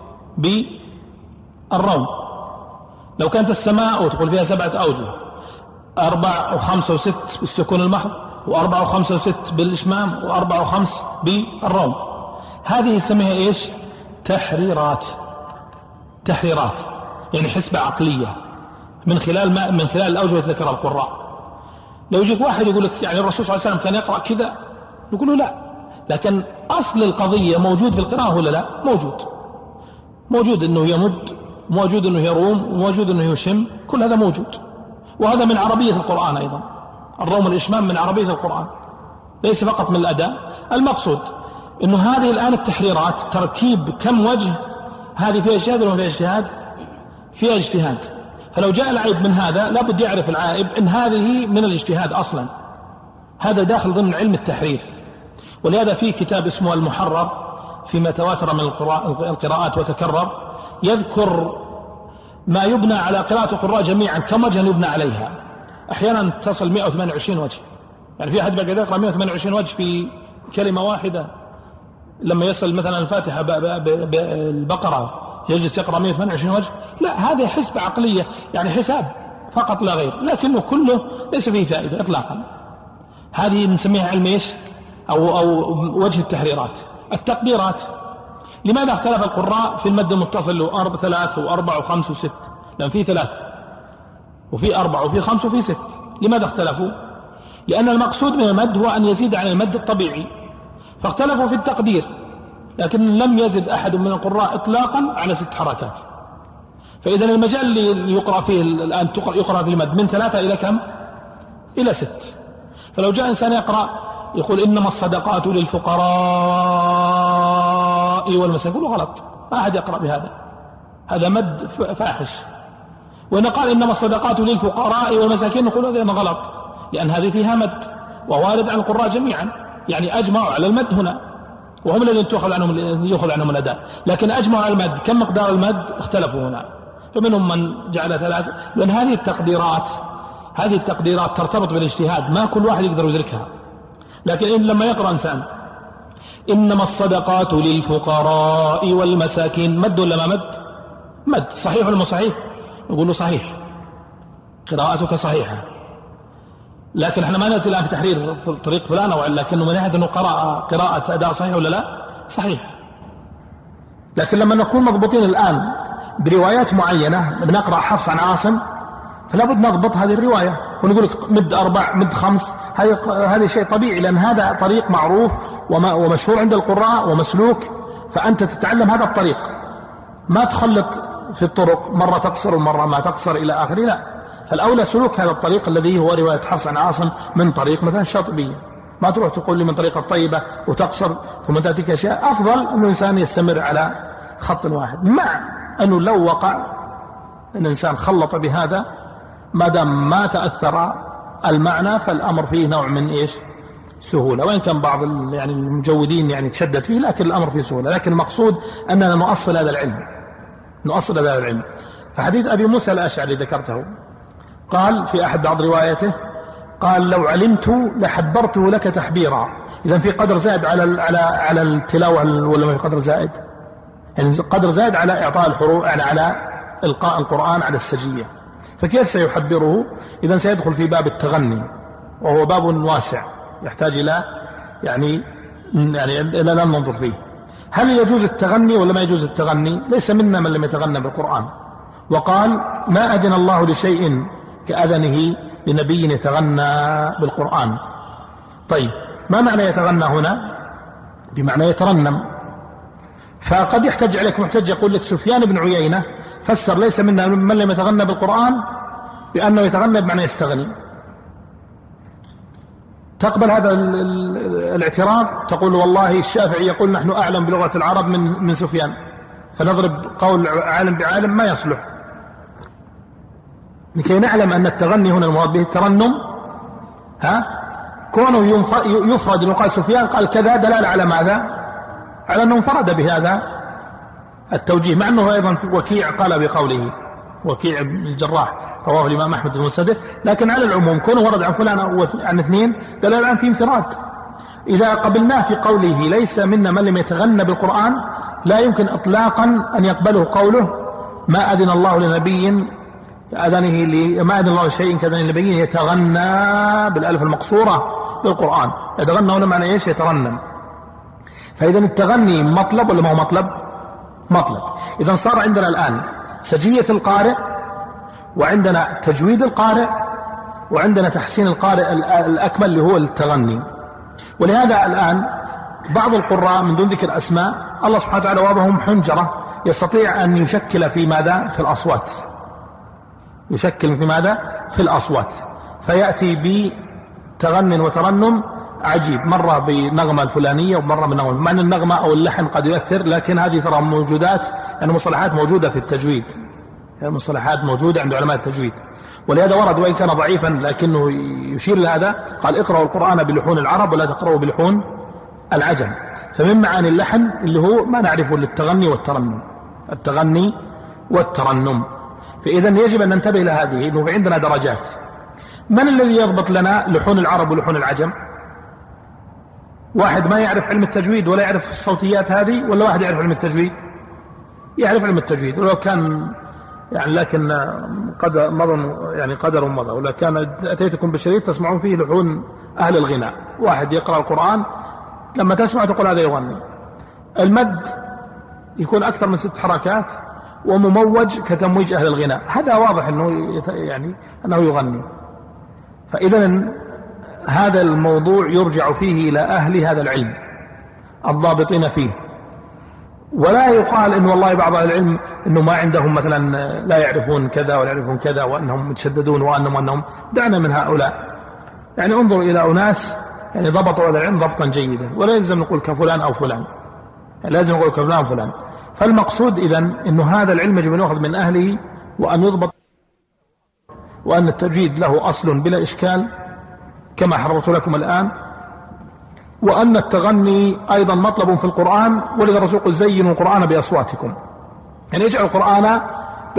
بالروم. لو كانت السماء وتقول فيها 7 أوجه، 4 و5 و6 بالسكون المحض، و4 و5 و6 بالإشمام، و4 و5 بالروم. هذه نسميها إيش؟ تحريرات. تحريرات يعني حسبة عقلية من خلال الأوجه التي ذكرها القراء. لو يجيك واحد يقول لك يعني الرسول صلى الله عليه وسلم كان يقرأ كذا، نقول له لا، لكن أصل القضية موجود في القراءة ولا لا؟ موجود أنه يمد، موجود أنه يروم، موجود أنه يشم، كل هذا موجود. وهذا من عربية القرآن أيضا، الروم والإشمام من عربية القرآن، ليس فقط من الأداء. المقصود أنه هذه الآن التحريرات تركيب كم وجه، هذه فيها اجتهاد ولا فيها اجتهاد؟ فيها اجتهاد. فلو جاء العيب من هذا لابد يعرف العائب أن هذه من الاجتهاد أصلا، هذا داخل ضمن علم التحرير. ولهذا في كتاب اسمه المحرر فيما تواتر من القراءات وتكرر، يذكر ما يبنى على قراءة القراء جميعا كم وجها يبنى عليها. أحيانا تصل 128 وجه، يعني في أحد بقى يقرأ 128 وجه في كلمة واحدة. لما يصل مثلا الفاتحة بالبقرة يجلس يقرأ 128 وجه. لا، هذه حسبة عقلية، يعني حساب فقط لا غير، لكنه كله ليس فيه فائدة إطلاقا. هذه نسميها علم إيش؟ أو وجه التحريرات. التقديرات، لماذا اختلف القراء في المد المتصل له 3 و4 و5 و6؟ لأن في 3 وفي 4 وفي 5 وفي 6. لماذا اختلفوا؟ لأن المقصود من المد هو أن يزيد عن المد الطبيعي، فاختلفوا في التقدير، لكن لم يزد أحد من القراء إطلاقا على 6 حركات. فإذا المجال اللي يقرأ فيه الآن يقرأ في المد من 3 إلى كم؟ إلى 6. فلو جاء إنسان يقرأ يقول إنما الصدقات للفقراء والمساكين، يقول غلط، ما أحد يقرأ بهذا، هذا مد فاحش. وإن قال إنما الصدقات للفقراء والمساكين، نقول هذا غلط، لأن هذه فيها مد ووارد عن القراء جميعا، يعني أجمعوا على المد هنا، وهم الذين يأخذ عنهم الأداء. لكن أجمعوا على المد، كم مقدار المد؟ اختلفوا هنا، فمنهم من جعل 3. لأن هذه التقديرات ترتبط بالاجتهاد، ما كل واحد يقدر يدركها. لكن إن لما يقرأ إنسان إنما الصدقات للفقراء والمساكين. مد ولا ما مد؟ مد. صحيح ولا مو صحيح؟ نقول له صحيح، قراءتك صحيحة، لكن احنا ما نأتي الآن في تحرير طريق فلان أو لكنه من ناحية أنه قراءة أداء صحيح ولا لا؟ صحيح. لكن لما نكون مضبوطين الآن بروايات معينة، بنقرأ حفص عن عاصم، فلا بد نضبط هذه الرواية ونقول لك مد 4 مد 5، هذا شيء طبيعي، لأن هذا طريق معروف ومشهور عند القراء ومسلوك، فأنت تتعلم هذا الطريق، ما تخلط في الطرق، مرة تقصر ومرة ما تقصر إلى آخره، لا، فالأولى سلوك هذا الطريق الذي هو رواية حفص عن عاصم من طريق مثلا الشاطبية، ما تروح تقول لي من طريقة الطيبة وتقصر ثم تأتيك أشياء. أفضل أن الإنسان يستمر على خط واحد، مع أنه لو وقع الإنسان خلط بهذا ما دام ما تأثر المعنى فالأمر فيه نوع من إيش؟ سهولة، وإن كان بعض يعني المجودين يعني تشدد فيه، لكن الأمر فيه سهولة. لكن المقصود أننا نؤصل هذا العلم، نؤصل هذا العلم. فحديث أبي موسى الأشعري ذكرته، قال في أحد بعض روايته، قال لو علمت لحبرته لك تحبيرا. إذن في قدر زائد على التلاوة ولا ما في قدر زائد؟ يعني قدر زائد على إعطاء الحروف، يعني على إلقاء القرآن على السجية، فكيف سيحبره؟ إذن سيدخل في باب التغني، وهو باب واسع يحتاج إلى يعني إلى أن ننظر فيه. هل يجوز التغني ولا ما يجوز التغني؟ ليس منا من لم يتغنى بالقرآن، وقال ما أذن الله لشيء كأذنه لنبي يتغنى بالقرآن. طيب ما معنى يتغنى هنا؟ بمعنى يترنم. فقد يحتج عليك محتج يقول لك سفيان بن عيينة فسر ليس منا من لم يتغنى بالقرآن بأنه يتغنى بمعنى يستغني. تقبل هذا الاعتراض؟ تقول والله الشافعي يقول نحن أعلم بلغة العرب من سفيان، فنضرب قول عالم بعالم ما يصلح. لكي نعلم أن التغني هنا المراد به الترنم، كونه يفرد وقال سفيان قال كذا دلالة على ماذا؟ على أنه انفرد بهذا التوجيه، مع أنه أيضا وكيع قال بقوله، وكيع الجراح رواه الإمام أحمد المسدد، لكن على العموم كونه ورد عن فلان أو عن اثنين دلالة عن في انفراد. إذا قبلناه في قوله ليس منا من لم يتغنى بالقرآن، لا يمكن إطلاقا أن يقبله قوله ما أذن الله لنبي ما أذن الله شيء كذا لنبي يتغنى بالألف المقصورة بالقرآن. يتغنى هنا معنى إيش؟ يترنم. فإذا التغني مطلب ولا ما هو مطلب؟ مطلب. إذا صار عندنا الآن سجية القارئ، وعندنا تجويد القارئ، وعندنا تحسين القارئ الأكمل اللي هو التغني. ولهذا الآن بعض القراء من دون ذكر أسماء الله سبحانه وتعالى وهبهم حنجرة يستطيع أن يشكل في ماذا؟ في الأصوات، يشكل في ماذا؟ في الأصوات، فيأتي بتغن وترنم عجيب، مرة بنغمة الفلانية ومرة بنغمة، مع أن النغمة أو اللحن قد يؤثر، لكن هذه ترى موجودات، يعني مصطلحات موجودة في التجويد، مصطلحات موجودة عند علماء التجويد. ولهذا ورد وإن كان ضعيفا لكنه يشير لهذا، قال اقرأوا القرآن بلحون العرب ولا تقرأوا بلحون العجم. فمن معاني اللحن اللي هو ما نعرفه للتغني والترنم، التغني والترنم. فإذا يجب أن ننتبه لهذه، أنه عندنا درجات. من الذي يضبط لنا لحون العرب ولحون العجم؟ واحد ما يعرف علم التجويد ولا يعرف الصوتيات هذه، ولا واحد يعرف علم التجويد؟ يعرف علم التجويد، ولو كان يعني لكن قدر مضى، ولا كان أتيتكم بشريط تسمعون فيه لحون أهل الغناء، واحد يقرأ القرآن لما تسمع تقول هذا يغني. المد يكون أكثر من 6 حركات ومموج كتمويج أهل الغناء، هذا واضح أنه يغني. فإذا هذا الموضوع يرجع فيه إلى أهل هذا العلم الضابطين فيه، ولا يقال إن والله بعض أهل العلم إنه ما عندهم مثلا لا يعرفون كذا ولا يعرفون كذا وأنهم متشددون وأنهم دعنا من هؤلاء. يعني انظر إلى أناس يعني ضبطوا هذا العلم ضبطا جيدا، ولا يلزم نقول كفلان أو فلان، يعني لازم نقول كفلان فلان. فالمقصود إذن إنه هذا العلم يجب أن يأخذ من أهله وأن يضبط، وأن التجويد له أصل بلا إشكال كما حررت لكم الآن، وأن التغني أيضا مطلب في القرآن. ولذا الرسول قال زينوا القرآن بأصواتكم، يعني اجعلوا القرآن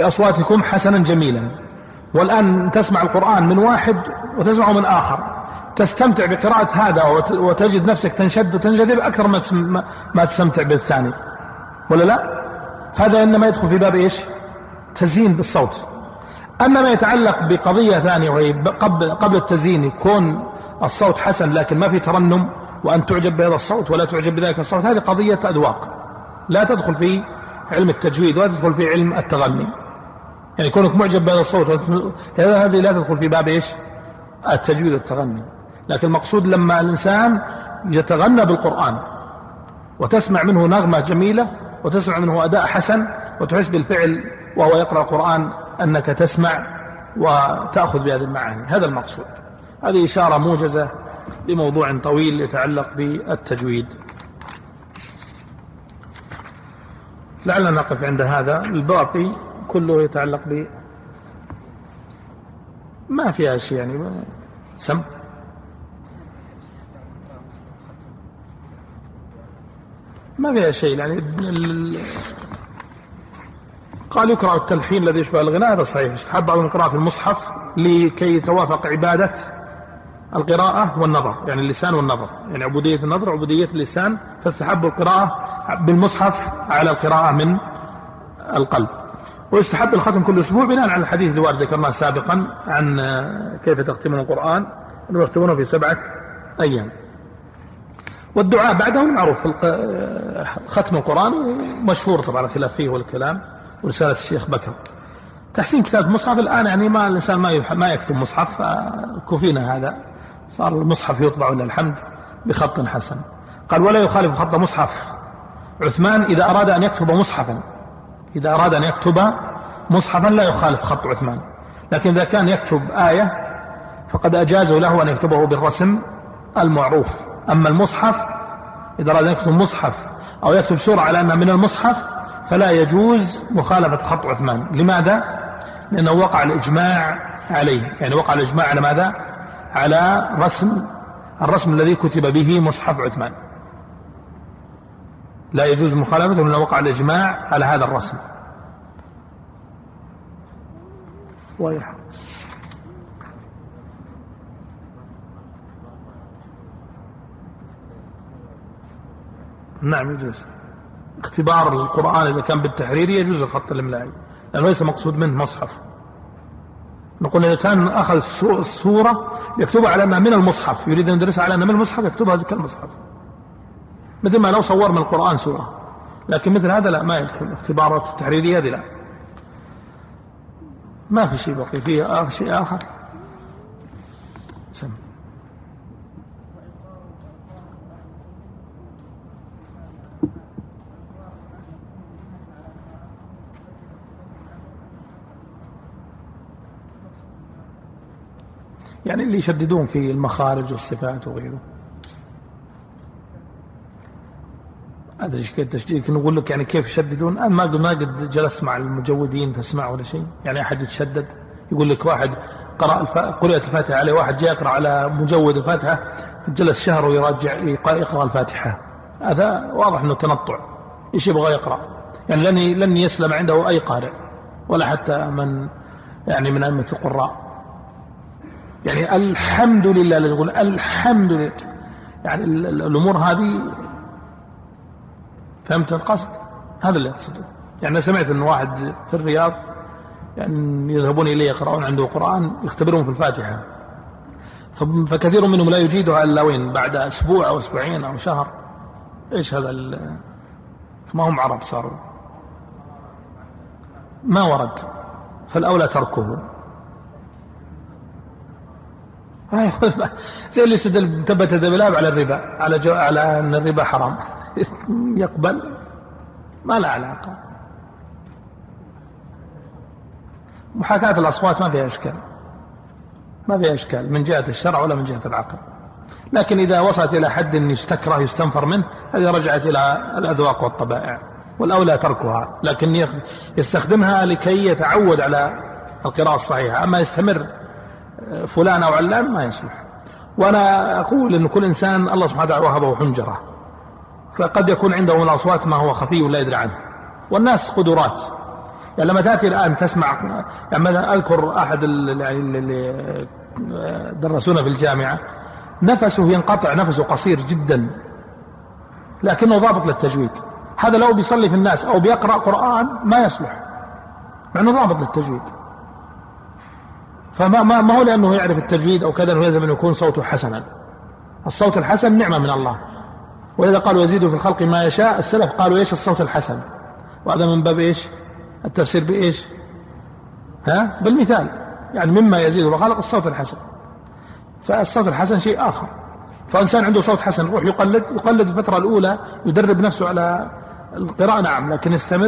بأصواتكم حسنا جميلا. والآن تسمع القرآن من واحد وتسمعه من آخر، تستمتع بقراءة هذا وتجد نفسك تنشد وتنجذب أكثر ما تستمتع بالثاني، ولا لا؟ هذا إنما يدخل في باب إيش؟ تزيين بالصوت. أما ما يتعلق بقضية ثانية وهي قبل التزيين يكون الصوت حسن لكن ما في ترنم وأن تعجب بهذا الصوت ولا تعجب بذلك الصوت، هذه قضية أذواق لا تدخل في علم التجويد ولا تدخل في علم التغني. يعني كونك معجب بهذا الصوت هذه لا تدخل في باب إيش؟ التجويد والتغني. لكن المقصود لما الإنسان يتغنى بالقرآن وتسمع منه نغمة جميلة وتسمع منه أداء حسن وتحس بالفعل وهو يقرأ القرآن أنك تسمع وتأخذ بهذه المعاني، هذا المقصود. هذه إشارة موجزة لموضوع طويل يتعلق بالتجويد. لعلنا نقف عند هذا، الباقي كله يتعلق ما فيها شيء يعني سم ما فيها شيء يعني. قال يكره التلحين الذي يشبه الغناء، هذا صحيح. يستحب بعض القراءة في المصحف لكي يتوافق عبادة القراءة والنظر، يعني اللسان والنظر، يعني عبودية النظر وعبودية اللسان، فاستحب القراءة بالمصحف على القراءة من القلب. ويستحب الختم كل أسبوع بناء على الحديث اللي وارد ذكرناه سابقا عن كيف تختمون القرآن، أنه يختمونه في 7 أيام. والدعاء بعده معروف، ختم القرآن مشهور طبعا الخلاف فيه والكلام، ورسالة الشيخ بكر. تحسين كتابة المصحف الآن يعني ما الإنسان ما يكتب مصحف، كفينا هذا، صار المصحف يطبع لله الحمد بخط حسن. قال ولا يخالف خط مصحف عثمان إذا أراد أن يكتب مصحفا، إذا أراد أن يكتب مصحفا لا يخالف خط عثمان، لكن إذا كان يكتب آية فقد أجازوا له أن يكتبه بالرسم المعروف. أما المصحف إذا أراد أن يكتب مصحف أو يكتب سورة على أنها من المصحف فلا يجوز مخالفة خط عثمان. لماذا؟ لأنه وقع الإجماع عليه، يعني وقع الإجماع على ماذا؟ على الرسم الذي كتب به مصحف عثمان، لا يجوز مخالفته لأنه وقع الإجماع على هذا الرسم. نعم يجوز اختبار القرآن إذا كان بالتحرير، يجوز الخط الإملائي لأنه ليس مقصود منه مصحف. نقول إذا كان أخذ الصورة يكتبها على أنها من المصحف، يريد أن يدرسها على أنها من المصحف يكتبها كالمصحف، مثل ما لو صور من القرآن سورة. لكن مثل هذا لا، ما يدخل اختبارات التحريرية هذه، لا، ما في شيء بقي فيه شيء آخر. سم يعني اللي يشددون في المخارج والصفات وغيره. هذا الشيء التشديد كنا نقول لك يعني كيف يشددون. أنا ما قد جلست مع المجودين فاسمع ولا شيء، يعني أحد يتشدد يقول لك واحد قرأت الفاتحة عليه، واحد جاء يقرأ على مجود الفاتحة جلس شهر ويراجع يقرأ الفاتحة، هذا واضح أنه تنطع. إيش يبغى يقرأ؟ يعني لن يسلم عنده أي قارئ ولا حتى من يعني من أئمة القراء. يعني الحمد لله، يقول الحمد لله، يعني الأمور هذه، فهمت القصد؟ هذا اللي أقصده. يعني أنا سمعت أن واحد في الرياض يعني يذهبون إليه يقرؤون عنده قرآن يختبرون في الفاتحة، فكثير منهم لا يجيدها إلا وين بعد أسبوع أو أسبوعين أو شهر. إيش هذا؟ ما هم عرب صاروا، ما ورد، فالأولى تركه. زي اللي يستدل تبت الذباب على الربا، على أن الربا حرام يقبل، ما لا علاقة. محاكاة الأصوات ما فيها إشكال، ما فيها إشكال من جهة الشرع ولا من جهة العقل، لكن إذا وصلت إلى حد يستكره يستنفر منه هذه رجعت إلى الأذواق والطبائع، والأولى تركها، لكن يستخدمها لكي يتعود على القراءة الصحيحة. أما يستمر فلان أو علان ما يصلح. وأنا أقول أن كل إنسان الله سبحانه وتعالى وهبه حنجرة، فقد يكون عنده من الأصوات ما هو خفي ولا يدري عنه، والناس قدرات. يعني لما تأتي الآن تسمع، يعني أذكر أحد اللي درسونا في الجامعة نفسه ينقطع، نفسه قصير جدا، لكنه ضابط للتجويد. هذا لو بيصلي في الناس أو بيقرأ قرآن ما يصلح، مع أنه ضابط للتجويد. فما هو لأنه يعرف التجويد أو كذا أنه يلزم أن يكون صوته حسنا. الصوت الحسن نعمة من الله، وإذا قالوا يزيد في الخلق ما يشاء، السلف قالوا إيش الصوت الحسن، وهذا من باب إيش التفسير بإيش بالمثال، يعني مما يزيد في الخلق الصوت الحسن. فالصوت الحسن شيء آخر. فإنسان عنده صوت حسن يروح يقلد الفترة الأولى، يدرب نفسه على القراءة نعم، لكن يستمر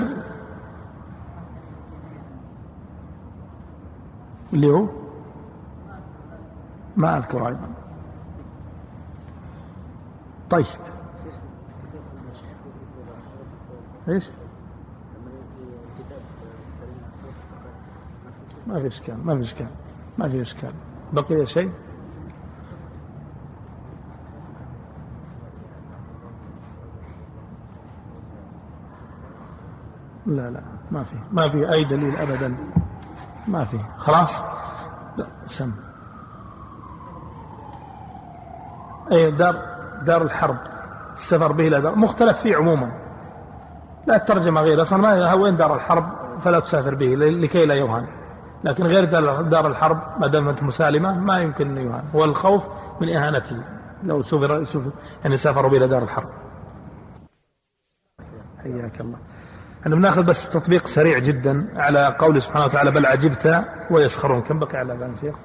اللي هو ما أذكر أيضا. طيب ايش؟ ما في إشكال. بقي شيء؟ لا ما في أي دليل أبدا، ما في. خلاص سم أي دار الحرب السفر به إلى دار مختلف فيه عموما، لا الترجمة غير أصلا ما وين دار الحرب فلا تسافر به لكي لا يوهن، لكن غير دار الحرب ما دامت مسالمة ما يمكن أن يوهن، هو الخوف من إهانته لو سافر يعني سافروا به إلى دار الحرب. حياك الله. أنا بناخذ بس تطبيق سريع جدا على قوله سبحانه وتعالى بل عجبت ويسخرون. كم بقي على الآن شيخ؟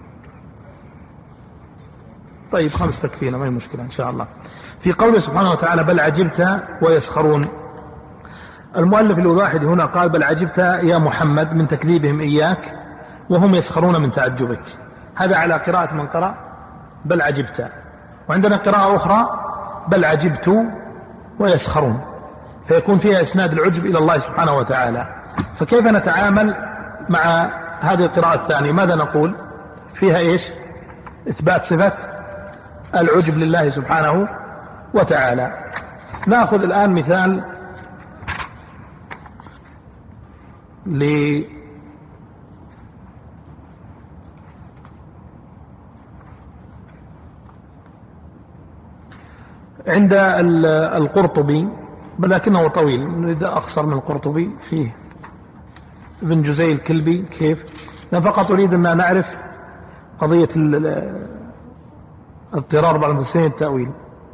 طيب 5 تكفينا، ما هي مشكلة إن شاء الله. في قوله سبحانه وتعالى بل عجبت ويسخرون، المؤلف الواحد هنا قال بل عجبت يا محمد من تكذيبهم إياك وهم يسخرون من تعجبك. هذا على قراءة من قرأ بل عجبت. وعندنا قراءة أخرى بل عجبت ويسخرون، فيكون فيها إسناد العجب إلى الله سبحانه وتعالى. فكيف نتعامل مع هذه القراءة الثانية؟ ماذا نقول فيها؟ إيش؟ إثبات صفة العجب لله سبحانه وتعالى. نأخذ الآن مثال عند القرطبي، ولكنه طويل، نريد أقصر من القرطبي، فيه ابن جزي الكلبي. كيف؟ أنا فقط أريد أن نعرف قضية اضطرار بعض المفسرين التأويل.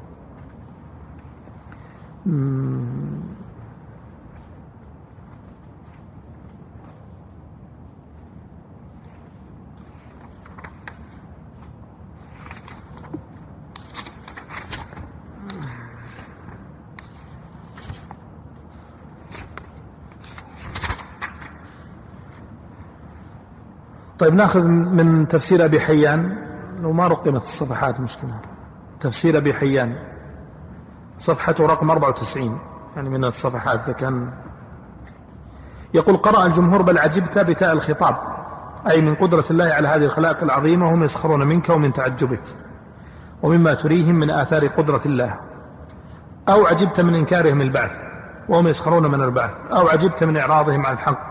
طيب ناخذ من تفسير أبي حيان، لو ما رقمت الصفحات مشكلة. تفسير أبي حيان صفحته رقم 94، يعني من الصفحات إذا كان. يقول قرأ الجمهور بل عجبت بتاء الخطاب، أي من قدرة الله على هذه الخلائق العظيمة وهم يسخرون منك ومن تعجبك ومما تريهم من آثار قدرة الله، أو عجبت من إنكارهم البعث وهم يسخرون من البعث، أو عجبت من إعراضهم عن الحق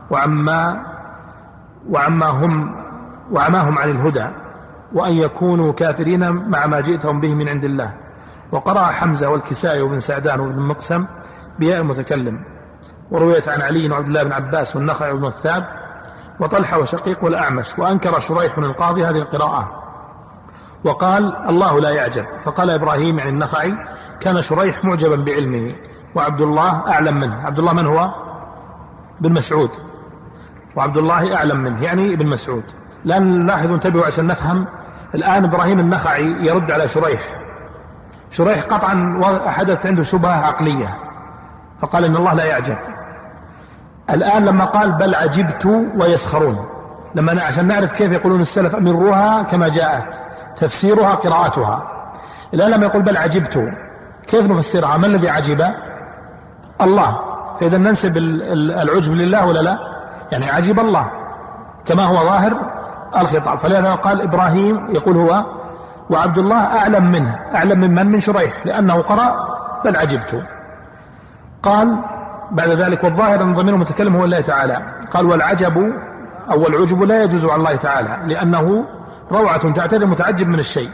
وعماهم عن الهدى، وأن يكونوا كافرين مع ما جئتهم به من عند الله. وقرأ حمزة والكسائي وابن سعدان وابن مقسم بياء المتكلم، ورويت عن علي وعبد الله بن عباس والنخعي وابن الثاب وطلحة وشقيق والأعمش. وأنكر شريح القاضي هذه القراءة وقال الله لا يعجب. فقال إبراهيم عن النخعي كان شريح معجبا بعلمه وعبد الله أعلم منه. عبد الله من هو؟ بن مسعود، وعبد الله أعلم منه يعني ابن مسعود. لأن نلاحظ انتبهوا عشان نفهم الآن. إبراهيم النخعي يرد على شريح قطعا حدث عنده شبهة عقلية فقال إن الله لا يعجب. الآن لما قال بل عجبت ويسخرون، عشان نعرف كيف يقولون السلف أمروها كما جاءت، تفسيرها قراءتها. الآن لما يقول بل عجبت كيف نفسرها؟ ما الذي عجب؟ الله. فإذا ننسب العجب لله ولا لا؟ يعني عجب الله كما هو ظاهر الخطاب. فلذا قال إبراهيم يقول هو وعبد الله أعلم منه. أعلم من شريح، لأنه قرأ بل عجبت. قال بعد ذلك والظاهر أن ضمير المتكلم هو الله تعالى. قال والعجب أو العجب لا يجوز على الله تعالى، لأنه روعة تعتري متعجب من الشيء،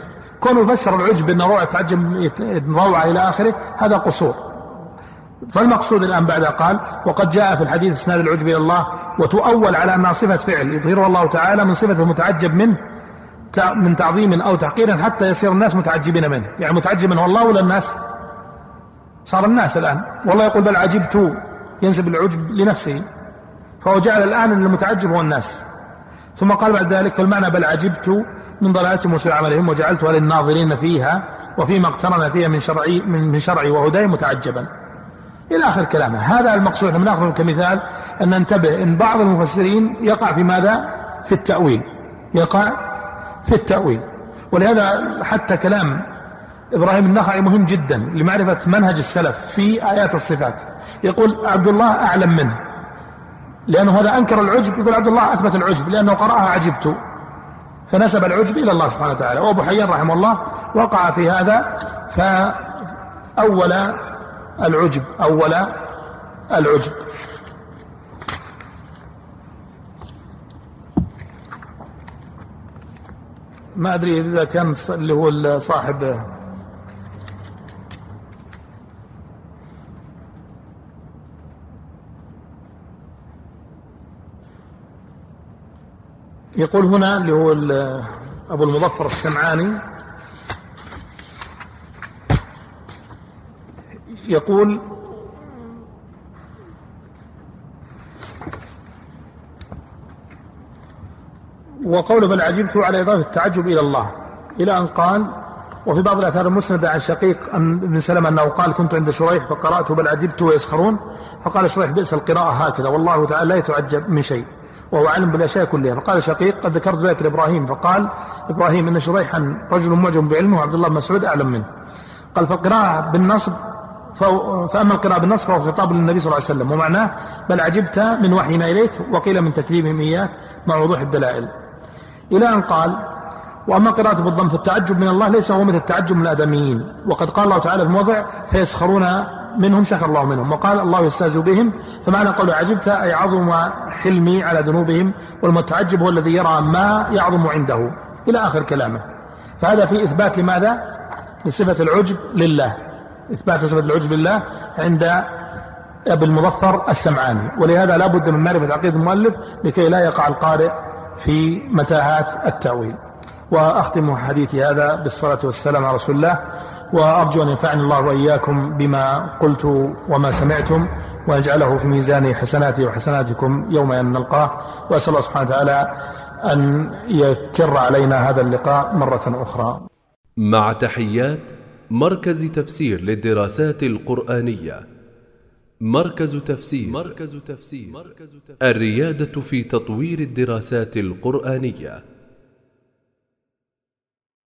كونه يفسر العجب بأن روعة تعجب روعة إلى آخره هذا قصور. فالمقصود الآن بعد قال وقد جاء في الحديث اسناد العجب إلى الله وتؤول على أنها صفة فعل يظهرها الله تعالى من صفة المتعجب منه من تعظيم أو تحقير حتى يصير الناس متعجبين منه. يعني متعجب منه الله ولا الناس؟ صار الناس الآن. والله يقول بل عجبت ينسب العجب لنفسه، فهو جعل الآن المتعجب هو الناس. ثم قال بعد ذلك فالمعنى بل عجبت من ضلالتهم وسوء عملهم وجعلتها للناظرين فيها وفيما اقترن فيها من شرعي وهداي متعجبا إلى آخر كلامه. هذا المقصود. احنا بنأخذ كمثال أن ننتبه أن بعض المفسرين يقع في ماذا؟ في التأويل، يقع في التأويل. ولهذا حتى كلام إبراهيم النخعي مهم جدا لمعرفة منهج السلف في آيات الصفات. يقول عبد الله أعلم منه، لأنه هذا أنكر العجب، يقول عبد الله أثبت العجب لأنه قرأها عجبت، فنسب العجب إلى الله سبحانه وتعالى. وأبو حيان رحمه الله وقع في هذا فأول العجب، أول العجب. ما أدري إذا كان اللي هو صاحب يقول هنا اللي هو أبو المظفر السمعاني يقول وقول بل عجبت على إضافة التعجب إلى الله، إلى أن قال وفي بعض الآثار المسندة عن شقيق بن سلمة أنه قال كنت عند شريح فقرأت بل عجبت ويسخرون، فقال شريح بئس القراءة هكذا والله تعالى لا يتعجب من شيء وهو علم بالأشياء كلها. فقال شقيق قد ذكرت ذلك لإبراهيم، فقال إبراهيم إن شريحا رجل معجب بعلمه وعبد الله بن مسعود أعلم منه. قال فالقراءة بالنصب فأما القراءة بالنصب فهو خطاب للنبي صلى الله عليه وسلم ومعناه بل عجبت من وحينا إليك، وقيل من تكذيبهم إياك مع وضوح الدلائل، إلى أن قال وأما قراءة بالضم فالتعجب من الله ليس هو مثل التعجب من الآدميين، وقد قال الله تعالى في موضع فيسخرون منهم سخر الله منهم، وقال الله يستهزئ بهم، فمعنى قول عجبت أي عظم حلمي على ذنوبهم، والمتعجب هو الذي يرى ما يعظم عنده إلى آخر كلامه. فهذا في إثبات لماذا؟ لصفة العجب لله، إثبات صفة العجب لله عند أبي المظفر السمعاني. ولهذا لا بد من معرفة عقيدة المؤلف لكي لا يقع القارئ في متاهات التأويل. وأختم حديثي هذا بالصلاة والسلام على رسول الله، وأرجو أن ينفعني الله وإياكم بما قلت وما سمعتم، ويجعله في ميزان حسناتي وحسناتكم يوم أن نلقاه، وأسأل الله سبحانه وتعالى أن يكر علينا هذا اللقاء مرة أخرى. مع تحيات مركز تفسير للدراسات القرآنية. مركز تفسير الريادة في تطوير الدراسات القرآنية.